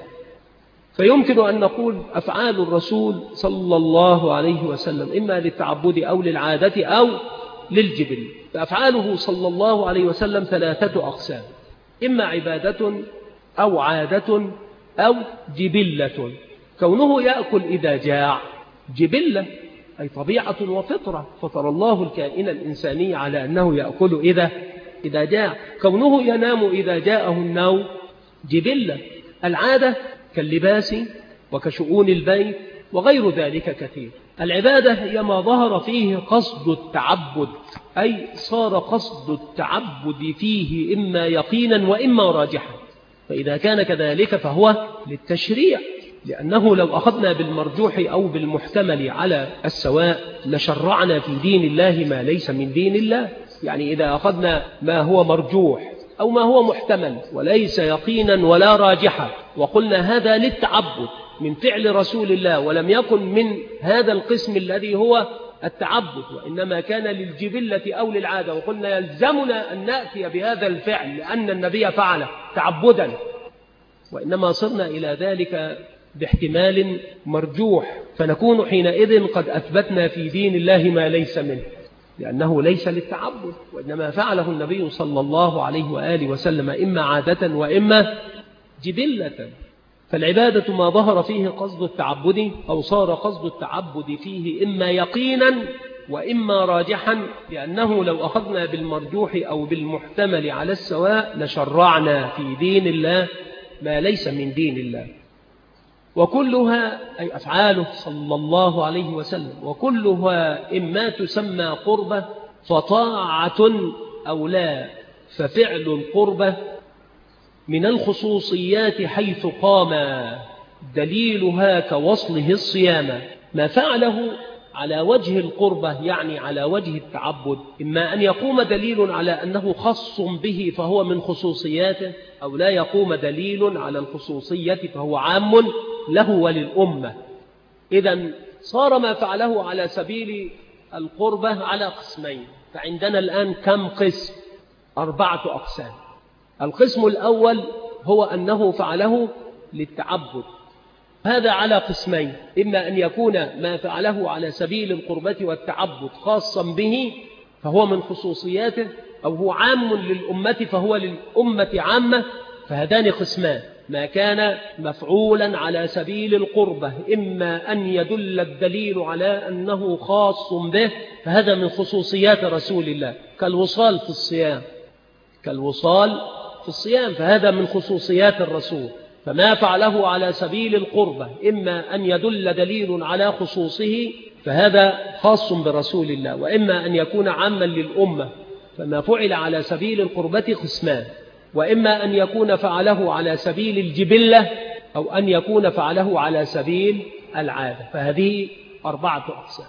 فيمكن أن نقول أفعال الرسول صلى الله عليه وسلم إما للتعبد أو للعادة أو للجبل. فأفعاله صلى الله عليه وسلم ثلاثة أقسام، إما عبادة أو عادة أو جبلة. كونه يأكل إذا جاع جبلة، أي طبيعة وفطرة، فطر الله الكائن الإنساني على أنه يأكل إذا إذا جاع. كونه ينام إذا جاءه النوم جبلة. العادة كاللباس وكشؤون البيت وغير ذلك كثير. العبادة هي ما ظهر فيه قصد التعبد، أي صار قصد التعبد فيه إما يقينا وإما راجحا، فإذا كان كذلك فهو للتشريع، لأنه لو أخذنا بالمرجوح أو بالمحتمل على السواء لشرعنا في دين الله ما ليس من دين الله. يعني إذا أخذنا ما هو مرجوح أو ما هو محتمل وليس يقينا ولا راجحا وقلنا هذا للتعبد من فعل رسول الله ولم يكن من هذا القسم الذي هو التعبد وإنما كان للجبلة أو للعادة، وقلنا يلزمنا أن نأتي بهذا الفعل لأن النبي فعله تعبدا، وإنما صرنا إلى ذلك باحتمال مرجوح، فنكون حينئذ قد أثبتنا في دين الله ما ليس منه، لأنه ليس للتعبد وإنما فعله النبي صلى الله عليه وآله وسلم إما عادة وإما جبلة. فالعبادة ما ظهر فيه قصد التعبد أو صار قصد التعبد فيه إما يقينا وإما راجحا، لأنه لو أخذنا بالمرجوح أو بالمحتمل على السواء لشرعنا في دين الله ما ليس من دين الله. وكلها أي أفعاله صلى الله عليه وسلم وكلها إما تسمى قربة فطاعة أو لا، ففعل القربة من الخصوصيات حيث قام دليلها كوصله الصيام. ما فعله على وجه القربة يعني على وجه التعبد إما أن يقوم دليل على أنه خاص به فهو من خصوصياته، أو لا يقوم دليل على الخصوصية فهو عام له وللأمة. إذن صار ما فعله على سبيل القربة على قسمين. فعندنا الآن كم قسم؟ أربعة أقسام. القسم الأول هو أنه فعله للتعبد، هذا على قسمين، إما أن يكون ما فعله على سبيل القربة والتعبد خاصا به فهو من خصوصياته، أو هو عام للأمة فهو للأمة عامة. فهذان قسمان، ما كان مفعولا على سبيل القربة إما أن يدل الدليل على أنه خاص به فهذا من خصوصيات رسول الله، كالوصال في الصيام كالوصال في الصيام فهذا من خصوصيات الرسول. فما فعله على سبيل القربة إما أن يدل دليل على خصوصه فهذا خاص برسول الله، وإما أن يكون عاما للأمة. فما فعل على سبيل القربة قسمان، وإما أن يكون فعله على سبيل الجبلة أو أن يكون فعله على سبيل العادة. فهذه أربعة أقسام،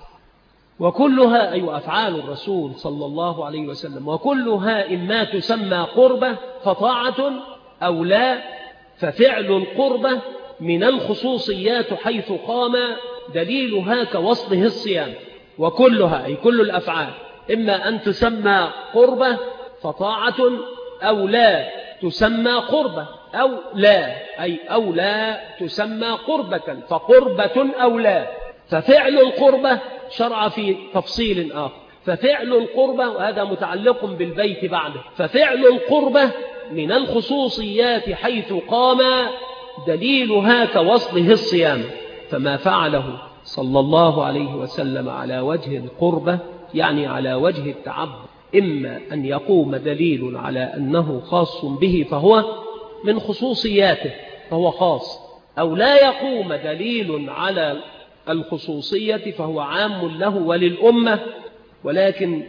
وكلها أي أفعال الرسول صلى الله عليه وسلم وكلها إما تسمى قربة فطاعة أو لا، ففعل القربة من الخصوصيات حيث قام دليلها كوصله الصيام. وكلها أي كل الأفعال إما أن تسمى قربة فطاعة أو لا تسمى قربة، أو لا أي أو لا تسمى قربة فقربة أو لا. ففعل القربة شرع في تفصيل آخر، ففعل القربة وهذا متعلق بالبيت بعده، ففعل القربة من الخصوصيات حيث قام دليلها كوصله الصيام. فما فعله صلى الله عليه وسلم على وجه القربة يعني على وجه التعبد إما أن يقوم دليل على أنه خاص به فهو من خصوصياته فهو خاص، أو لا يقوم دليل على الخصوصية فهو عام له وللأمة. ولكن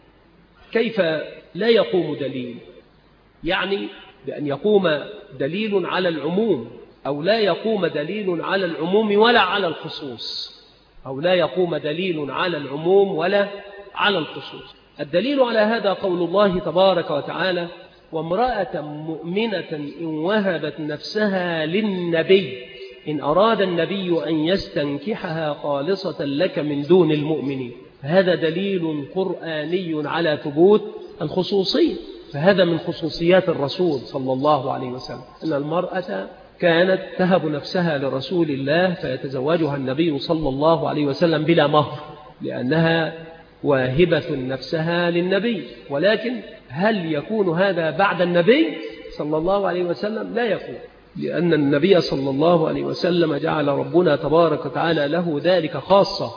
كيف لا يقوم دليل؟ يعني بأن يقوم دليل على العموم، أو لا يقوم دليل على العموم ولا على الخصوص، أو لا يقوم دليل على العموم ولا على الخصوص. الدليل على هذا قول الله تبارك وتعالى: وامرأة مؤمنة إن وهبت نفسها للنبي إن أراد النبي أن يستنكحها خالصة لك من دون المؤمنين. هذا دليل قرآني على ثبوت الخصوصية، فهذا من خصوصيات الرسول صلى الله عليه وسلم، أن المرأة كانت تهب نفسها لرسول الله فيتزوجها النبي صلى الله عليه وسلم بلا مهر، لأنها واهبة نفسها للنبي. ولكن هل يكون هذا بعد النبي صلى الله عليه وسلم؟ لا يكون، لأن النبي صلى الله عليه وسلم جعل ربنا تبارك وتعالى له ذلك خاصة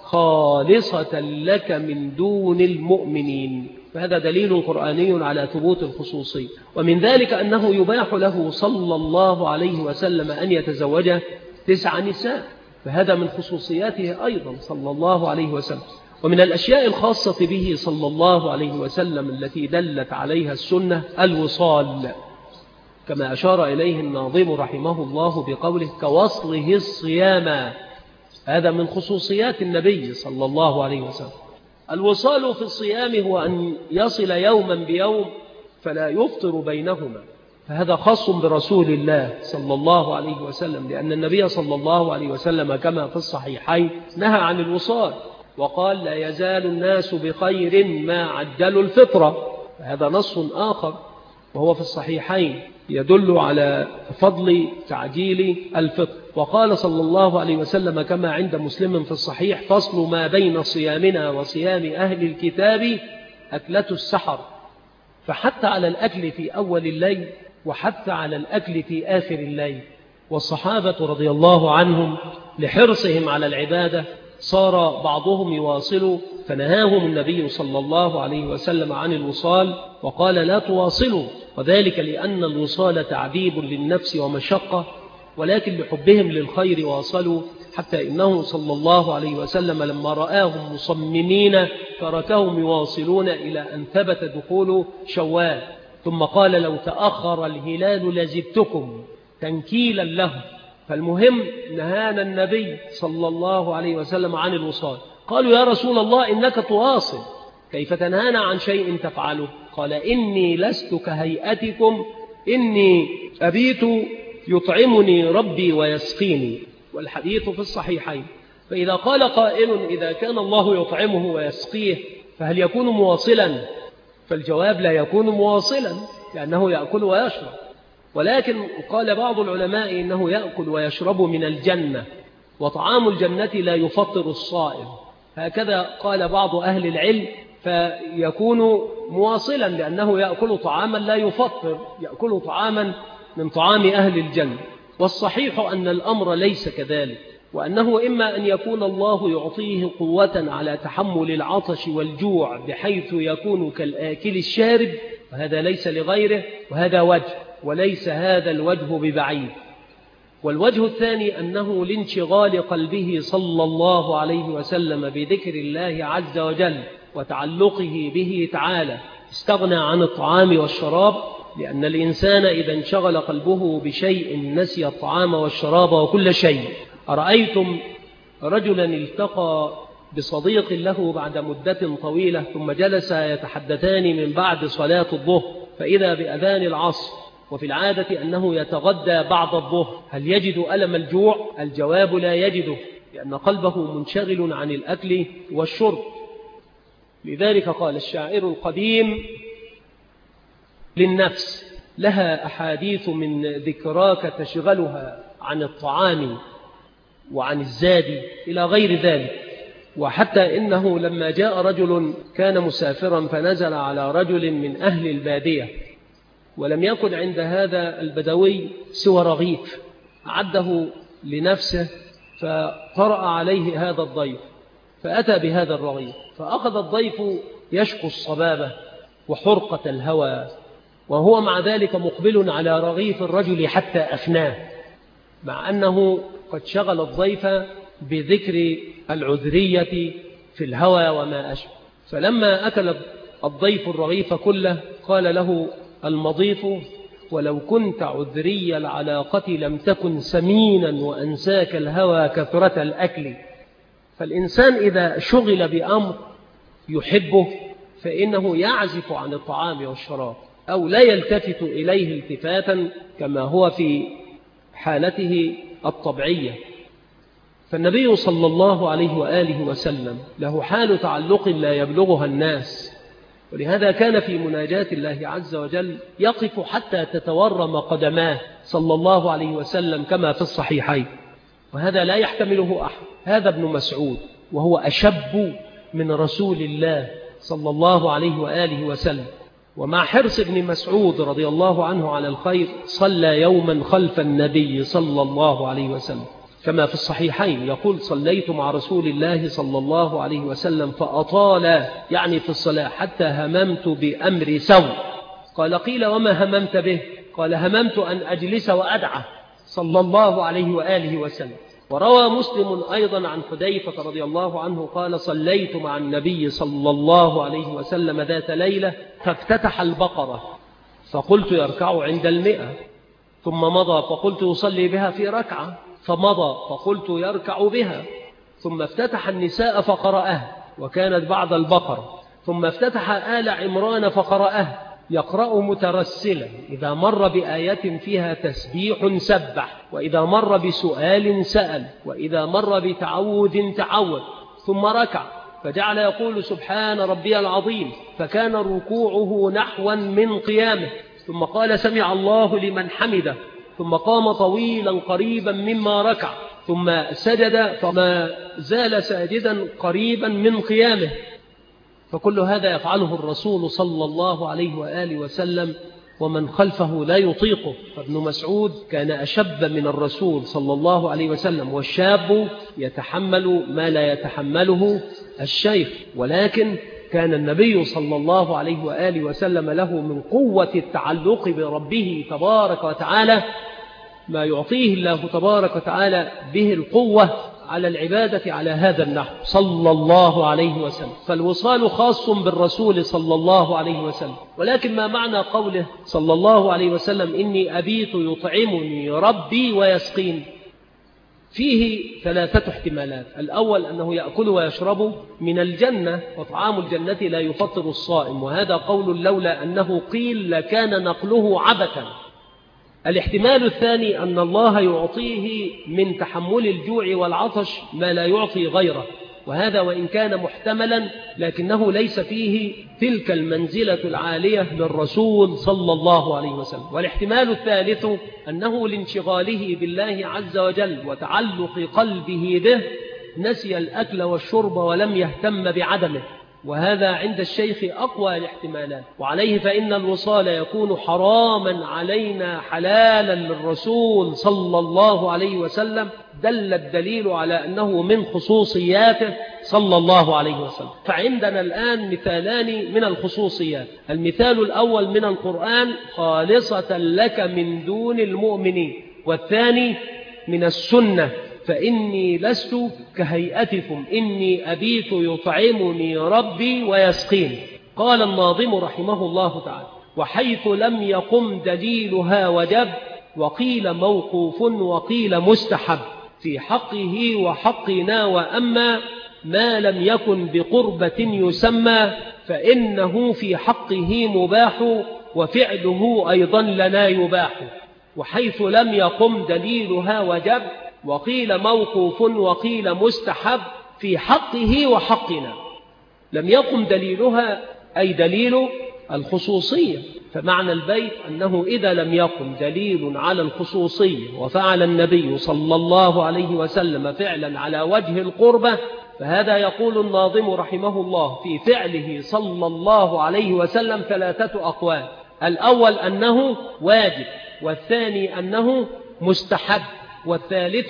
خالصة لك من دون المؤمنين. فهذا دليل قرآني على ثبوت الخصوصية. ومن ذلك أنه يباح له صلى الله عليه وسلم أن يتزوج تسع نساء، فهذا من خصوصياته أيضا صلى الله عليه وسلم. ومن الأشياء الخاصة به صلى الله عليه وسلم التي دلت عليها السنة الوصال، كما أشار إليه الناظم رحمه الله بقوله: كوصله الصيام. هذا من خصوصيات النبي صلى الله عليه وسلم. الوصال في الصيام هو أن يصل يوما بيوم فلا يفطر بينهما، فهذا خاص برسول الله صلى الله عليه وسلم، لأن النبي صلى الله عليه وسلم كما في الصحيحين نهى عن الوصال وقال: لا يزال الناس بخير ما عجلوا الفطرة. هذا نص آخر وهو في الصحيحين يدل على فضل تعجيل الفطر. وقال صلى الله عليه وسلم كما عند مسلم في الصحيح: فصل ما بين صيامنا وصيام أهل الكتاب أكلة السحر. فحتى على الأكل في أول الليل وحتى على الأكل في آخر الليل. والصحابة رضي الله عنهم لحرصهم على العبادة صار بعضهم يواصل، فنهاهم النبي صلى الله عليه وسلم عن الوصال وقال: لا تواصلوا، وذلك لأن الوصال تعذيب للنفس ومشقة، ولكن لحبهم للخير واصلوا، حتى إنه صلى الله عليه وسلم لما رآهم مصممين تركهم يواصلون إلى أن ثبت دخول شوال، ثم قال: لو تأخر الهلال لزدتكم تنكيلا له. فالمهم نهانا النبي صلى الله عليه وسلم عن الوصال. قالوا: يا رسول الله إنك تواصل، كيف تنهانا عن شيء تفعله؟ قال: إني لست كهيئتكم، إني أبيت يطعمني ربي ويسقيني. والحديث في الصحيحين. فإذا قال قائل: إذا كان الله يطعمه ويسقيه فهل يكون مواصلا؟ فالجواب: لا يكون مواصلا، لأنه يأكل ويشرب. ولكن قال بعض العلماء إنه يأكل ويشرب من الجنة، وطعام الجنة لا يفطر الصائم، هكذا قال بعض أهل العلم، فيكون مواصلا لأنه يأكل طعاما لا يفطر، يأكل طعاما من طعام أهل الجنة. والصحيح أن الأمر ليس كذلك، وأنه إما أن يكون الله يعطيه قوة على تحمل العطش والجوع بحيث يكون كالآكل الشارب، وهذا ليس لغيره، وهذا وجه، وليس هذا الوجه ببعيد. والوجه الثاني أنه لانشغال قلبه صلى الله عليه وسلم بذكر الله عز وجل وتعلقه به تعالى استغنى عن الطعام والشراب، لأن الإنسان إذا انشغل قلبه بشيء نسي الطعام والشراب وكل شيء. أرأيتم رجلا التقى بصديق له بعد مدة طويلة ثم جلس يتحدثان من بعد صلاة الظهر، فإذا بأذان العصر، وفي العادة أنه يتغدى بعد الظهر، هل يجد ألم الجوع؟ الجواب: لا يجده، لأن قلبه منشغل عن الأكل والشرب. لذلك قال الشاعر القديم: للنفس لها أحاديث من ذكراك تشغلها عن الطعام وعن الزاد إلى غير ذلك. وحتى إنه لما جاء رجل كان مسافرا فنزل على رجل من أهل البادية، ولم يكن عند هذا البدوي سوى رغيف أعده لنفسه، فطرأ عليه هذا الضيف فأتى بهذا الرغيف، فأخذ الضيف يشكو الصبابة وحرقة الهوى، وهو مع ذلك مقبل على رغيف الرجل حتى أفناه، مع أنه قد شغل الضيف بذكر العذرية في الهوى وما أشبه. فلما أكل الضيف الرغيف كله قال له المضيف: ولو كنت عذري العلاقة لم تكن سمينا وأنساك الهوى كثرة الأكل. فالإنسان إذا شغل بأمر يحبه فإنه يعزف عن الطعام والشراب أو لا يلتفت إليه التفاتا كما هو في حالته الطبيعية. فالنبي صلى الله عليه وآله وسلم له حال تعلق لا يبلغها الناس، ولهذا كان في مناجاة الله عز وجل يقف حتى تتورم قدماه صلى الله عليه وسلم كما في الصحيحين، وهذا لا يحتمله أحد. هذا ابن مسعود وهو أشب من رسول الله صلى الله عليه وآله وسلم، ومع حرص ابن مسعود رضي الله عنه على الخير صلى يوما خلف النبي صلى الله عليه وسلم كما في الصحيحين، يقول: صليت مع رسول الله صلى الله عليه وسلم فأطال، يعني في الصلاة، حتى هممت بأمر سوء. قال: قيل وما هممت به؟ قال: هممت أن أجلس وأدعى صلى الله عليه وآله وسلم. وروى مسلم أيضا عن حذيفة رضي الله عنه قال: صليت مع النبي صلى الله عليه وسلم ذات ليلة فافتتح البقرة فقلت يركع عند المئة، ثم مضى فقلت يصلي بها في ركعة، فمضى فقلت يركع بها، ثم افتتح النساء فقرأها وكانت بعد البقرة، ثم افتتح آل عمران فقرأها يقرأ مترسلا، إذا مر بآية فيها تسبيح سبح، وإذا مر بسؤال سأل، وإذا مر بتعوذ تعوذ، ثم ركع فجعل يقول سبحان ربي العظيم، فكان ركوعه نحوا من قيامه، ثم قال سمع الله لمن حمده، ثم قام طويلا قريبا مما ركع، ثم سجد فما زال ساجدا قريبا من قيامه. فكل هذا يفعله الرسول صلى الله عليه وآله وسلم ومن خلفه لا يطيقه. فابن مسعود كان أشب من الرسول صلى الله عليه وسلم، والشاب يتحمل ما لا يتحمله الشيخ، ولكن كان النبي صلى الله عليه وآله وسلم له من قوة التعلق بربه تبارك وتعالى ما يعطيه الله تبارك وتعالى به القوة على العبادة على هذا النحو صلى الله عليه وسلم. فالوصال خاص بالرسول صلى الله عليه وسلم. ولكن ما معنى قوله صلى الله عليه وسلم إني أبيت يطعمني ربي ويسقين؟ فيه ثلاثة احتمالات. الأول أنه يأكل ويشرب من الجنة، وطعام الجنة لا يفطر الصائم، وهذا قول لولا أنه قيل لكان نقله عبثا. الاحتمال الثاني أن الله يعطيه من تحمل الجوع والعطش ما لا يعطي غيره، وهذا وإن كان محتملا لكنه ليس فيه تلك المنزلة العالية للرسول صلى الله عليه وسلم. والاحتمال الثالث أنه لانشغاله بالله عز وجل وتعلق قلبه به نسي الأكل والشرب ولم يهتم بعدمه، وهذا عند الشيخ أقوى الاحتمالات. وعليه فإن الوصال يكون حراما علينا حلالا للرسول صلى الله عليه وسلم، دل الدليل على أنه من خصوصياته صلى الله عليه وسلم. فعندنا الآن مثالان من الخصوصيات. المثال الأول من القرآن: خالصة لك من دون المؤمنين، والثاني من السنة: فإني لست كهيئتكم إني أبيت يطعمني ربي ويسقين. قال الناظم رحمه الله تعالى: وحيث لم يقم دليلها وجب، وقيل موقوف وقيل مستحب، في حقه وحقنا، وأما ما لم يكن بقربة يسمى فإنه في حقه مباح، وفعله أيضا لنا يباح. وحيث لم يقم دليلها وجب، وقيل موقوف وقيل مستحب، في حقه وحقنا. لم يقم دليلها أي دليل الخصوصية، فمعنى البيت أنه إذا لم يقم دليل على الخصوصية وفعل النبي صلى الله عليه وسلم فعلا على وجه القربة، فهذا يقول الناظم رحمه الله في فعله صلى الله عليه وسلم ثلاثة أقوال: الأول أنه واجب، والثاني أنه مستحب، والثالث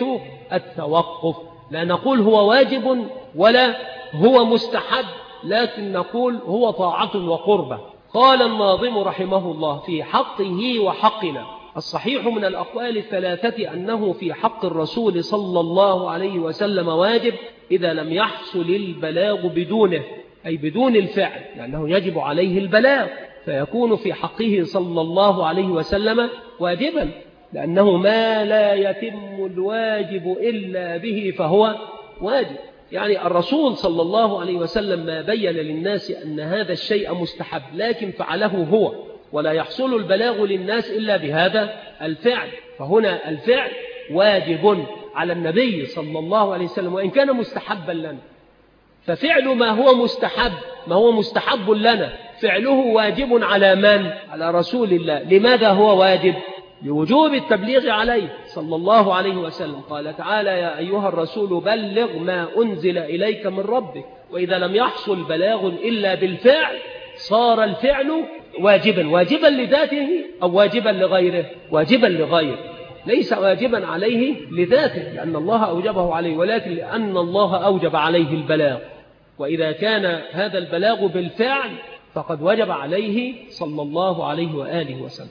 التوقف. لا نقول هو واجب ولا هو مستحب، لكن نقول هو طاعة وقربة. قال الناظم رحمه الله: في حقه وحقنا. الصحيح من الأقوال الثلاثة أنه في حق الرسول صلى الله عليه وسلم واجب إذا لم يحصل البلاغ بدونه، أي بدون الفعل، لأنه يجب عليه البلاغ، فيكون في حقه صلى الله عليه وسلم واجبا، لأنه ما لا يتم الواجب إلا به فهو واجب. يعني الرسول صلى الله عليه وسلم ما بين للناس أن هذا الشيء مستحب، لكن فعله هو، ولا يحصل البلاغ للناس إلا بهذا الفعل، فهنا الفعل واجب على النبي صلى الله عليه وسلم وإن كان مستحبا لنا. ففعل ما هو مستحب ما هو مستحب لنا فعله واجب على من؟ على رسول الله. لماذا هو واجب؟ لوجوب التبليغ عليه صلى الله عليه وسلم. قال تعالى: يا أيها الرسول بلغ ما أنزل إليك من ربك. وإذا لم يحصل بلاغ إلا بالفعل صار الفعل واجبا، واجبا لذاته أو واجبا لغيره؟ واجبا لغيره، ليس واجبا عليه لذاته لأن الله أوجبه عليه، ولكن لأن الله أوجب عليه البلاغ. وإذا كان هذا البلاغ بالفعل فقد وجب عليه صلى الله عليه وآله وسلم.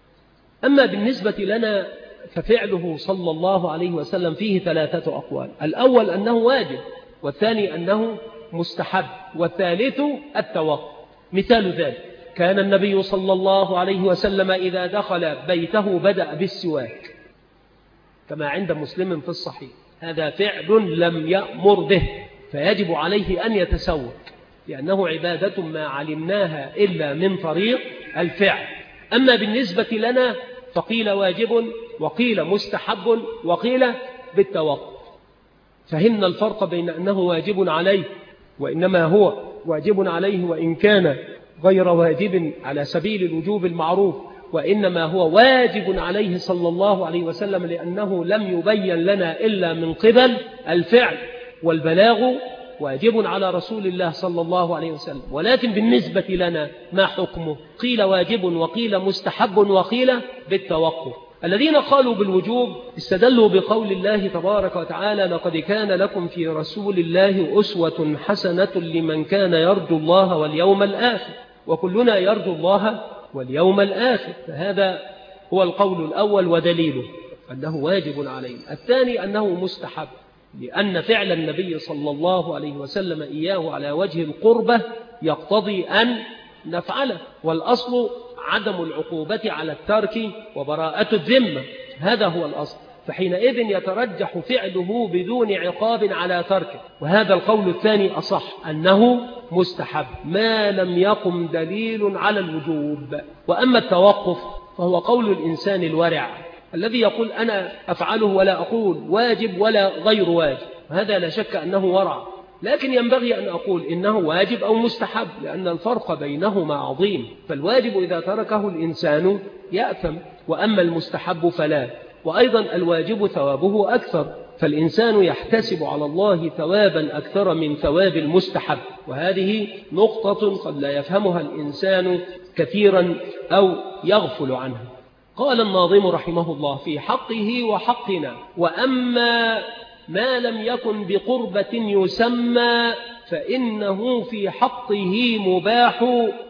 أما بالنسبة لنا ففعله صلى الله عليه وسلم فيه ثلاثة أقوال: الأول أنه واجب، والثاني أنه مستحب، والثالث التوقف. مثال ذلك: كان النبي صلى الله عليه وسلم إذا دخل بيته بدأ بالسواك، كما عند مسلم في الصحيح. هذا فعل لم يأمر به، فيجب عليه أن يتسوك، لأنه عبادة ما علمناها إلا من طريق الفعل. أما بالنسبة لنا فقيل واجب، وقيل مستحب، وقيل بالتوقف. فهمنا الفرق بين أنه واجب عليه وإنما هو واجب عليه وإن كان غير واجب على سبيل الوجوب المعروف، وإنما هو واجب عليه صلى الله عليه وسلم لأنه لم يبين لنا إلا من قبل الفعل، والبلاغ واجب على رسول الله صلى الله عليه وسلم. ولكن بالنسبة لنا ما حكمه؟ قيل واجب، وقيل مستحب، وقيل بالتوقف. الذين قالوا بالوجوب استدلوا بقول الله تبارك وتعالى: لقد كان لكم في رسول الله أسوة حسنة لمن كان يرجو الله واليوم الآخر. وكلنا يرجو الله واليوم الآخر، فهذا هو القول الأول ودليله أنه واجب عليه. الثاني أنه مستحب، لأن فعل النبي صلى الله عليه وسلم إياه على وجه القربة يقتضي أن نفعله، والأصل عدم العقوبة على الترك وبراءة الذمة، هذا هو الأصل. فحينئذ يترجح فعله بدون عقاب على تركه، وهذا القول الثاني أصح، أنه مستحب ما لم يقم دليل على الوجوب. وأما التوقف فهو قول الإنسان الورع الذي يقول: أنا أفعله ولا أقول واجب ولا غير واجب، هذا لا شك أنه ورع. لكن ينبغي أن أقول إنه واجب أو مستحب، لأن الفرق بينهما عظيم. فالواجب إذا تركه الإنسان يأثم، وأما المستحب فلا. وأيضا الواجب ثوابه أكثر، فالإنسان يحتسب على الله ثوابا أكثر من ثواب المستحب، وهذه نقطة قد لا يفهمها الإنسان كثيرا أو يغفل عنها. قال الناظم رحمه الله في حقه وحقنا: وأما ما لم يكن بقربة يسمى فإنه في حقه مباح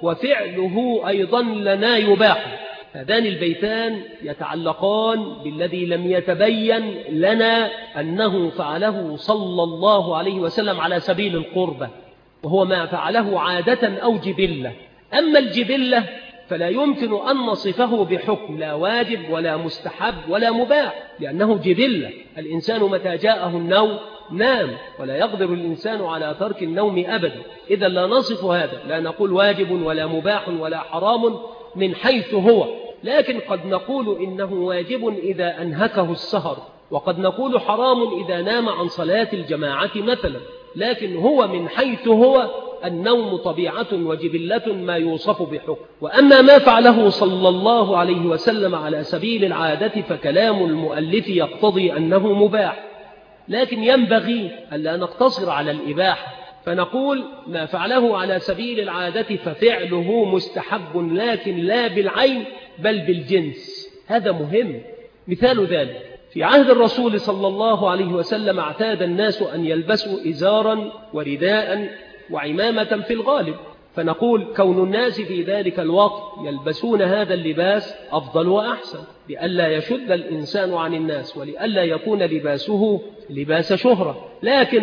وفعله أيضا لنا يباح. هذان البيتان يتعلقان بالذي لم يتبين لنا أنه فعله صلى الله عليه وسلم على سبيل القربة، وهو ما فعله عادة أو جبلة. أما الجبلة فلا يمكن أن نصفه بحكم لا واجب ولا مستحب ولا مباح، لأنه جبلة. الإنسان متى جاءه النوم نام، ولا يقدر الإنسان على ترك النوم أبدا. إذا لا نصف هذا، لا نقول واجب ولا مباح ولا حرام من حيث هو، لكن قد نقول إنه واجب إذا أنهكه السهر، وقد نقول حرام إذا نام عن صلاة الجماعة مثلا. لكن هو من حيث هو النوم طبيعة وجبلة ما يوصف بحكم. وأما ما فعله صلى الله عليه وسلم على سبيل العادة فكلام المؤلف يقتضي أنه مباح، لكن ينبغي ألا نقتصر على الإباحة، فنقول ما فعله على سبيل العادة ففعله مستحب، لكن لا بالعين بل بالجنس. هذا مهم. مثال ذلك: في عهد الرسول صلى الله عليه وسلم اعتاد الناس أن يلبسوا إزارا ورداء وعمامة في الغالب، فنقول كون الناس في ذلك الوقت يلبسون هذا اللباس أفضل وأحسن، لئلا يشد الإنسان عن الناس ولئلا يكون لباسه لباس شهرة. لكن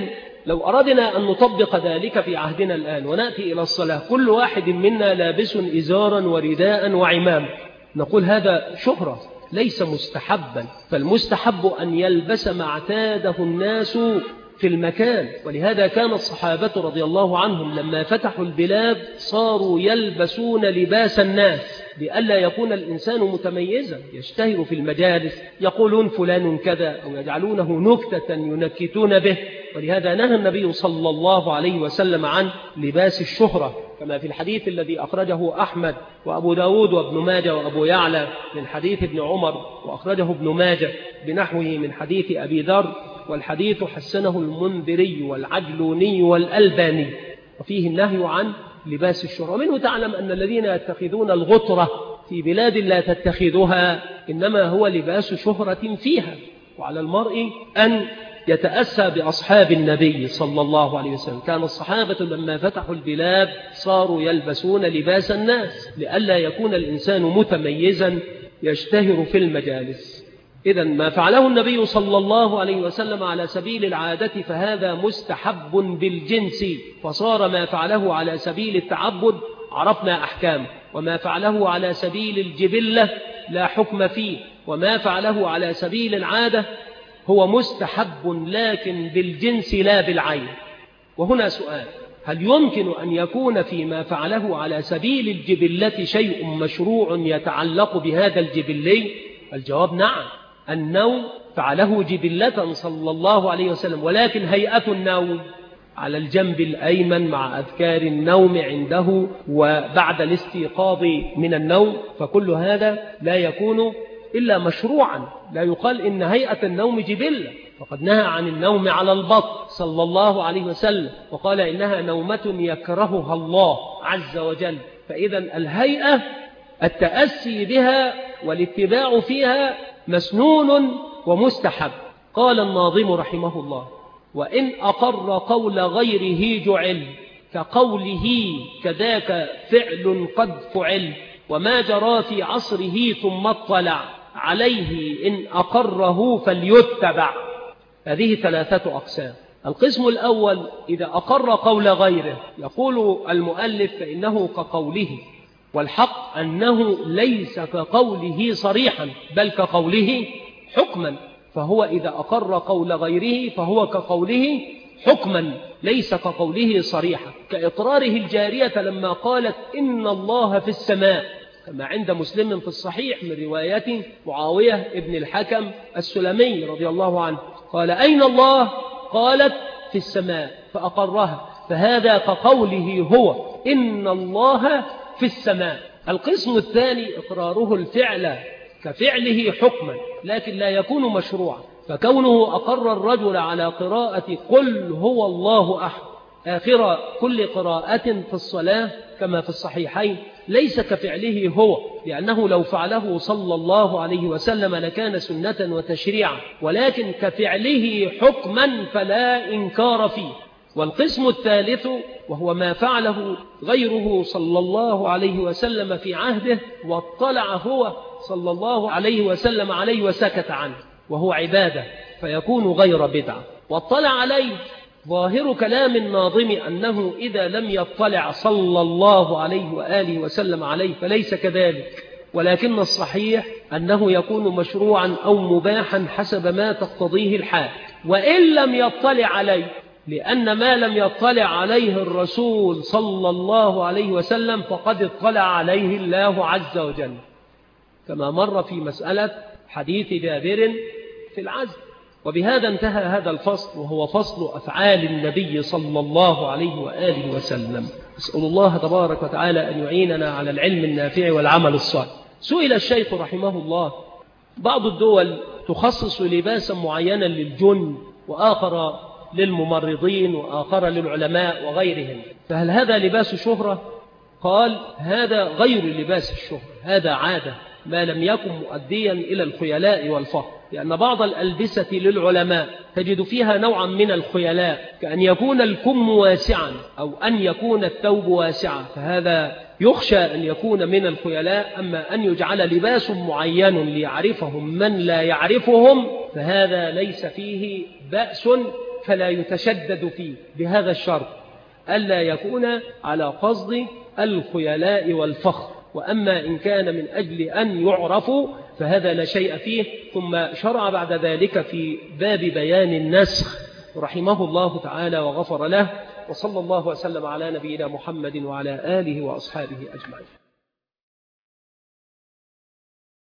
لو أردنا أن نطبق ذلك في عهدنا الآن ونأتي إلى الصلاة كل واحد منا لابس إزارا ورداء وعمام، نقول هذا شهرة ليس مستحبا، فالمستحب أن يلبس ما اعتاده الناس في المكان. ولهذا كان الصحابة رضي الله عنهم لما فتحوا البلاد صاروا يلبسون لباس الناس لئلا يكون الإنسان متميزا يشتهر في المجالس، يقولون فلان كذا أو يجعلونه نكتة ينكتون به. ولهذا نهى النبي صلى الله عليه وسلم عن لباس الشهرة، كما في الحديث الذي أخرجه أحمد وأبو داود وابن ماجه وأبو يعلى من حديث ابن عمر، وأخرجه ابن ماجه بنحوه من حديث أبي ذر، والحديث حسنه المنذري والعجلوني والألباني، وفيه النهي عن لباس الشهرة. ومنه تعلم أن الذين يتخذون الغطرة في بلاد لا تتخذها إنما هو لباس شهرة فيها، وعلى المرء أن يتأسى بأصحاب النبي صلى الله عليه وسلم. كان الصحابة لما فتحوا البلاد صاروا يلبسون لباس الناس لئلا يكون الإنسان متميزا يشتهر في المجالس. إذن ما فعله النبي صلى الله عليه وسلم على سبيل العادة فهذا مستحب بالجنس، فصار ما فعله على سبيل التعبد عرفنا أحكام، وما فعله على سبيل الجبلة لا حكم فيه، وما فعله على سبيل العادة هو مستحب لكن بالجنس لا بالعين. وهنا سؤال: هل يمكن أن يكون فيما فعله على سبيل الجبلة شيء مشروع يتعلق بهذا الجبلي؟ الجواب نعم. النوم فعله جبلة صلى الله عليه وسلم، ولكن هيئة النوم على الجنب الأيمن مع أذكار النوم عنده وبعد الاستيقاظ من النوم، فكل هذا لا يكون إلا مشروعا، لا يقال إن هيئة النوم جبلة. وقد نهى عن النوم على البط صلى الله عليه وسلم وقال إنها نومة يكرهها الله عز وجل. فإذا الهيئة التأسي بها والاتباع فيها مسنون ومستحب. قال الناظم رحمه الله: وإن أقر قول غيره جعل كقوله كذاك فعل قد فعل، وما جرى في عصره ثم اطلع عليه إن أقره فليتبع. هذه ثلاثة أقسام. القسم الأول: إذا أقر قول غيره، يقول المؤلف فإنه كقوله، والحق أنه ليس كقوله صريحا بل كقوله حكما، فهو إذا أقر قول غيره فهو كقوله حكما ليس كقوله صريحا، كإقراره الجارية لما قالت إن الله في السماء، كما عند مسلم في الصحيح من رواية معاوية ابن الحكم السلمي رضي الله عنه، قال أين الله؟ قالت في السماء فأقرها، فهذا كقوله هو إن الله في السماء. القسم الثاني: إقراره الفعل كفعله حكما لكن لا يكون مشروعا، فكونه أقر الرجل على قراءة قل هو الله أحد آخر كل قراءة في الصلاة كما في الصحيحين ليس كفعله هو، لأنه لو فعله صلى الله عليه وسلم لكان سنة وتشريعا، ولكن كفعله حكما فلا إنكار فيه. والقسم الثالث وهو ما فعله غيره صلى الله عليه وسلم في عهده واطلع هو صلى الله عليه وسلم عليه وسكت عنه، وهو عبادة فيكون غير بدعة. واطلع عليه ظاهر كلام الناظم أنه إذا لم يطلع صلى الله عليه وآله وسلم عليه فليس كذلك، ولكن الصحيح أنه يكون مشروعا أو مباحا حسب ما تقتضيه الحال، وإن لم يطلع عليه، لأن ما لم يطلع عليه الرسول صلى الله عليه وسلم فقد اطلع عليه الله عز وجل، كما مر في مسألة حديث جابر في العزل. وبهذا انتهى هذا الفصل، وهو فصل أفعال النبي صلى الله عليه وآله وسلم. أسأل الله تبارك وتعالى أن يعيننا على العلم النافع والعمل الصالح. سئل الشيخ رحمه الله: بعض الدول تخصص لباسا معينا للجن، وآخر للممرضين، وآخر للعلماء وغيرهم، فهل هذا لباس شهرة؟ قال: هذا غير لباس الشهرة، هذا عادة ما لم يكن مؤديا إلى الخيلاء والفخر، لأن بعض الألبسة للعلماء تجد فيها نوعا من الخيلاء، كأن يكون الكم واسعا أو أن يكون الثوب واسعا، فهذا يخشى أن يكون من الخيلاء. أما أن يجعل لباس معين ليعرفهم من لا يعرفهم فهذا ليس فيه بأس، فلا يتشدد فيه بهذا الشرط ألا يكون على قصد الخيلاء والفخر. وأما إن كان من أجل أن يعرفوا فهذا لا شيء فيه. ثم شرع بعد ذلك في باب بيان النسخ رحمه الله تعالى وغفر له، وصلى الله وسلم على نبينا محمد وعلى آله وأصحابه أجمعين.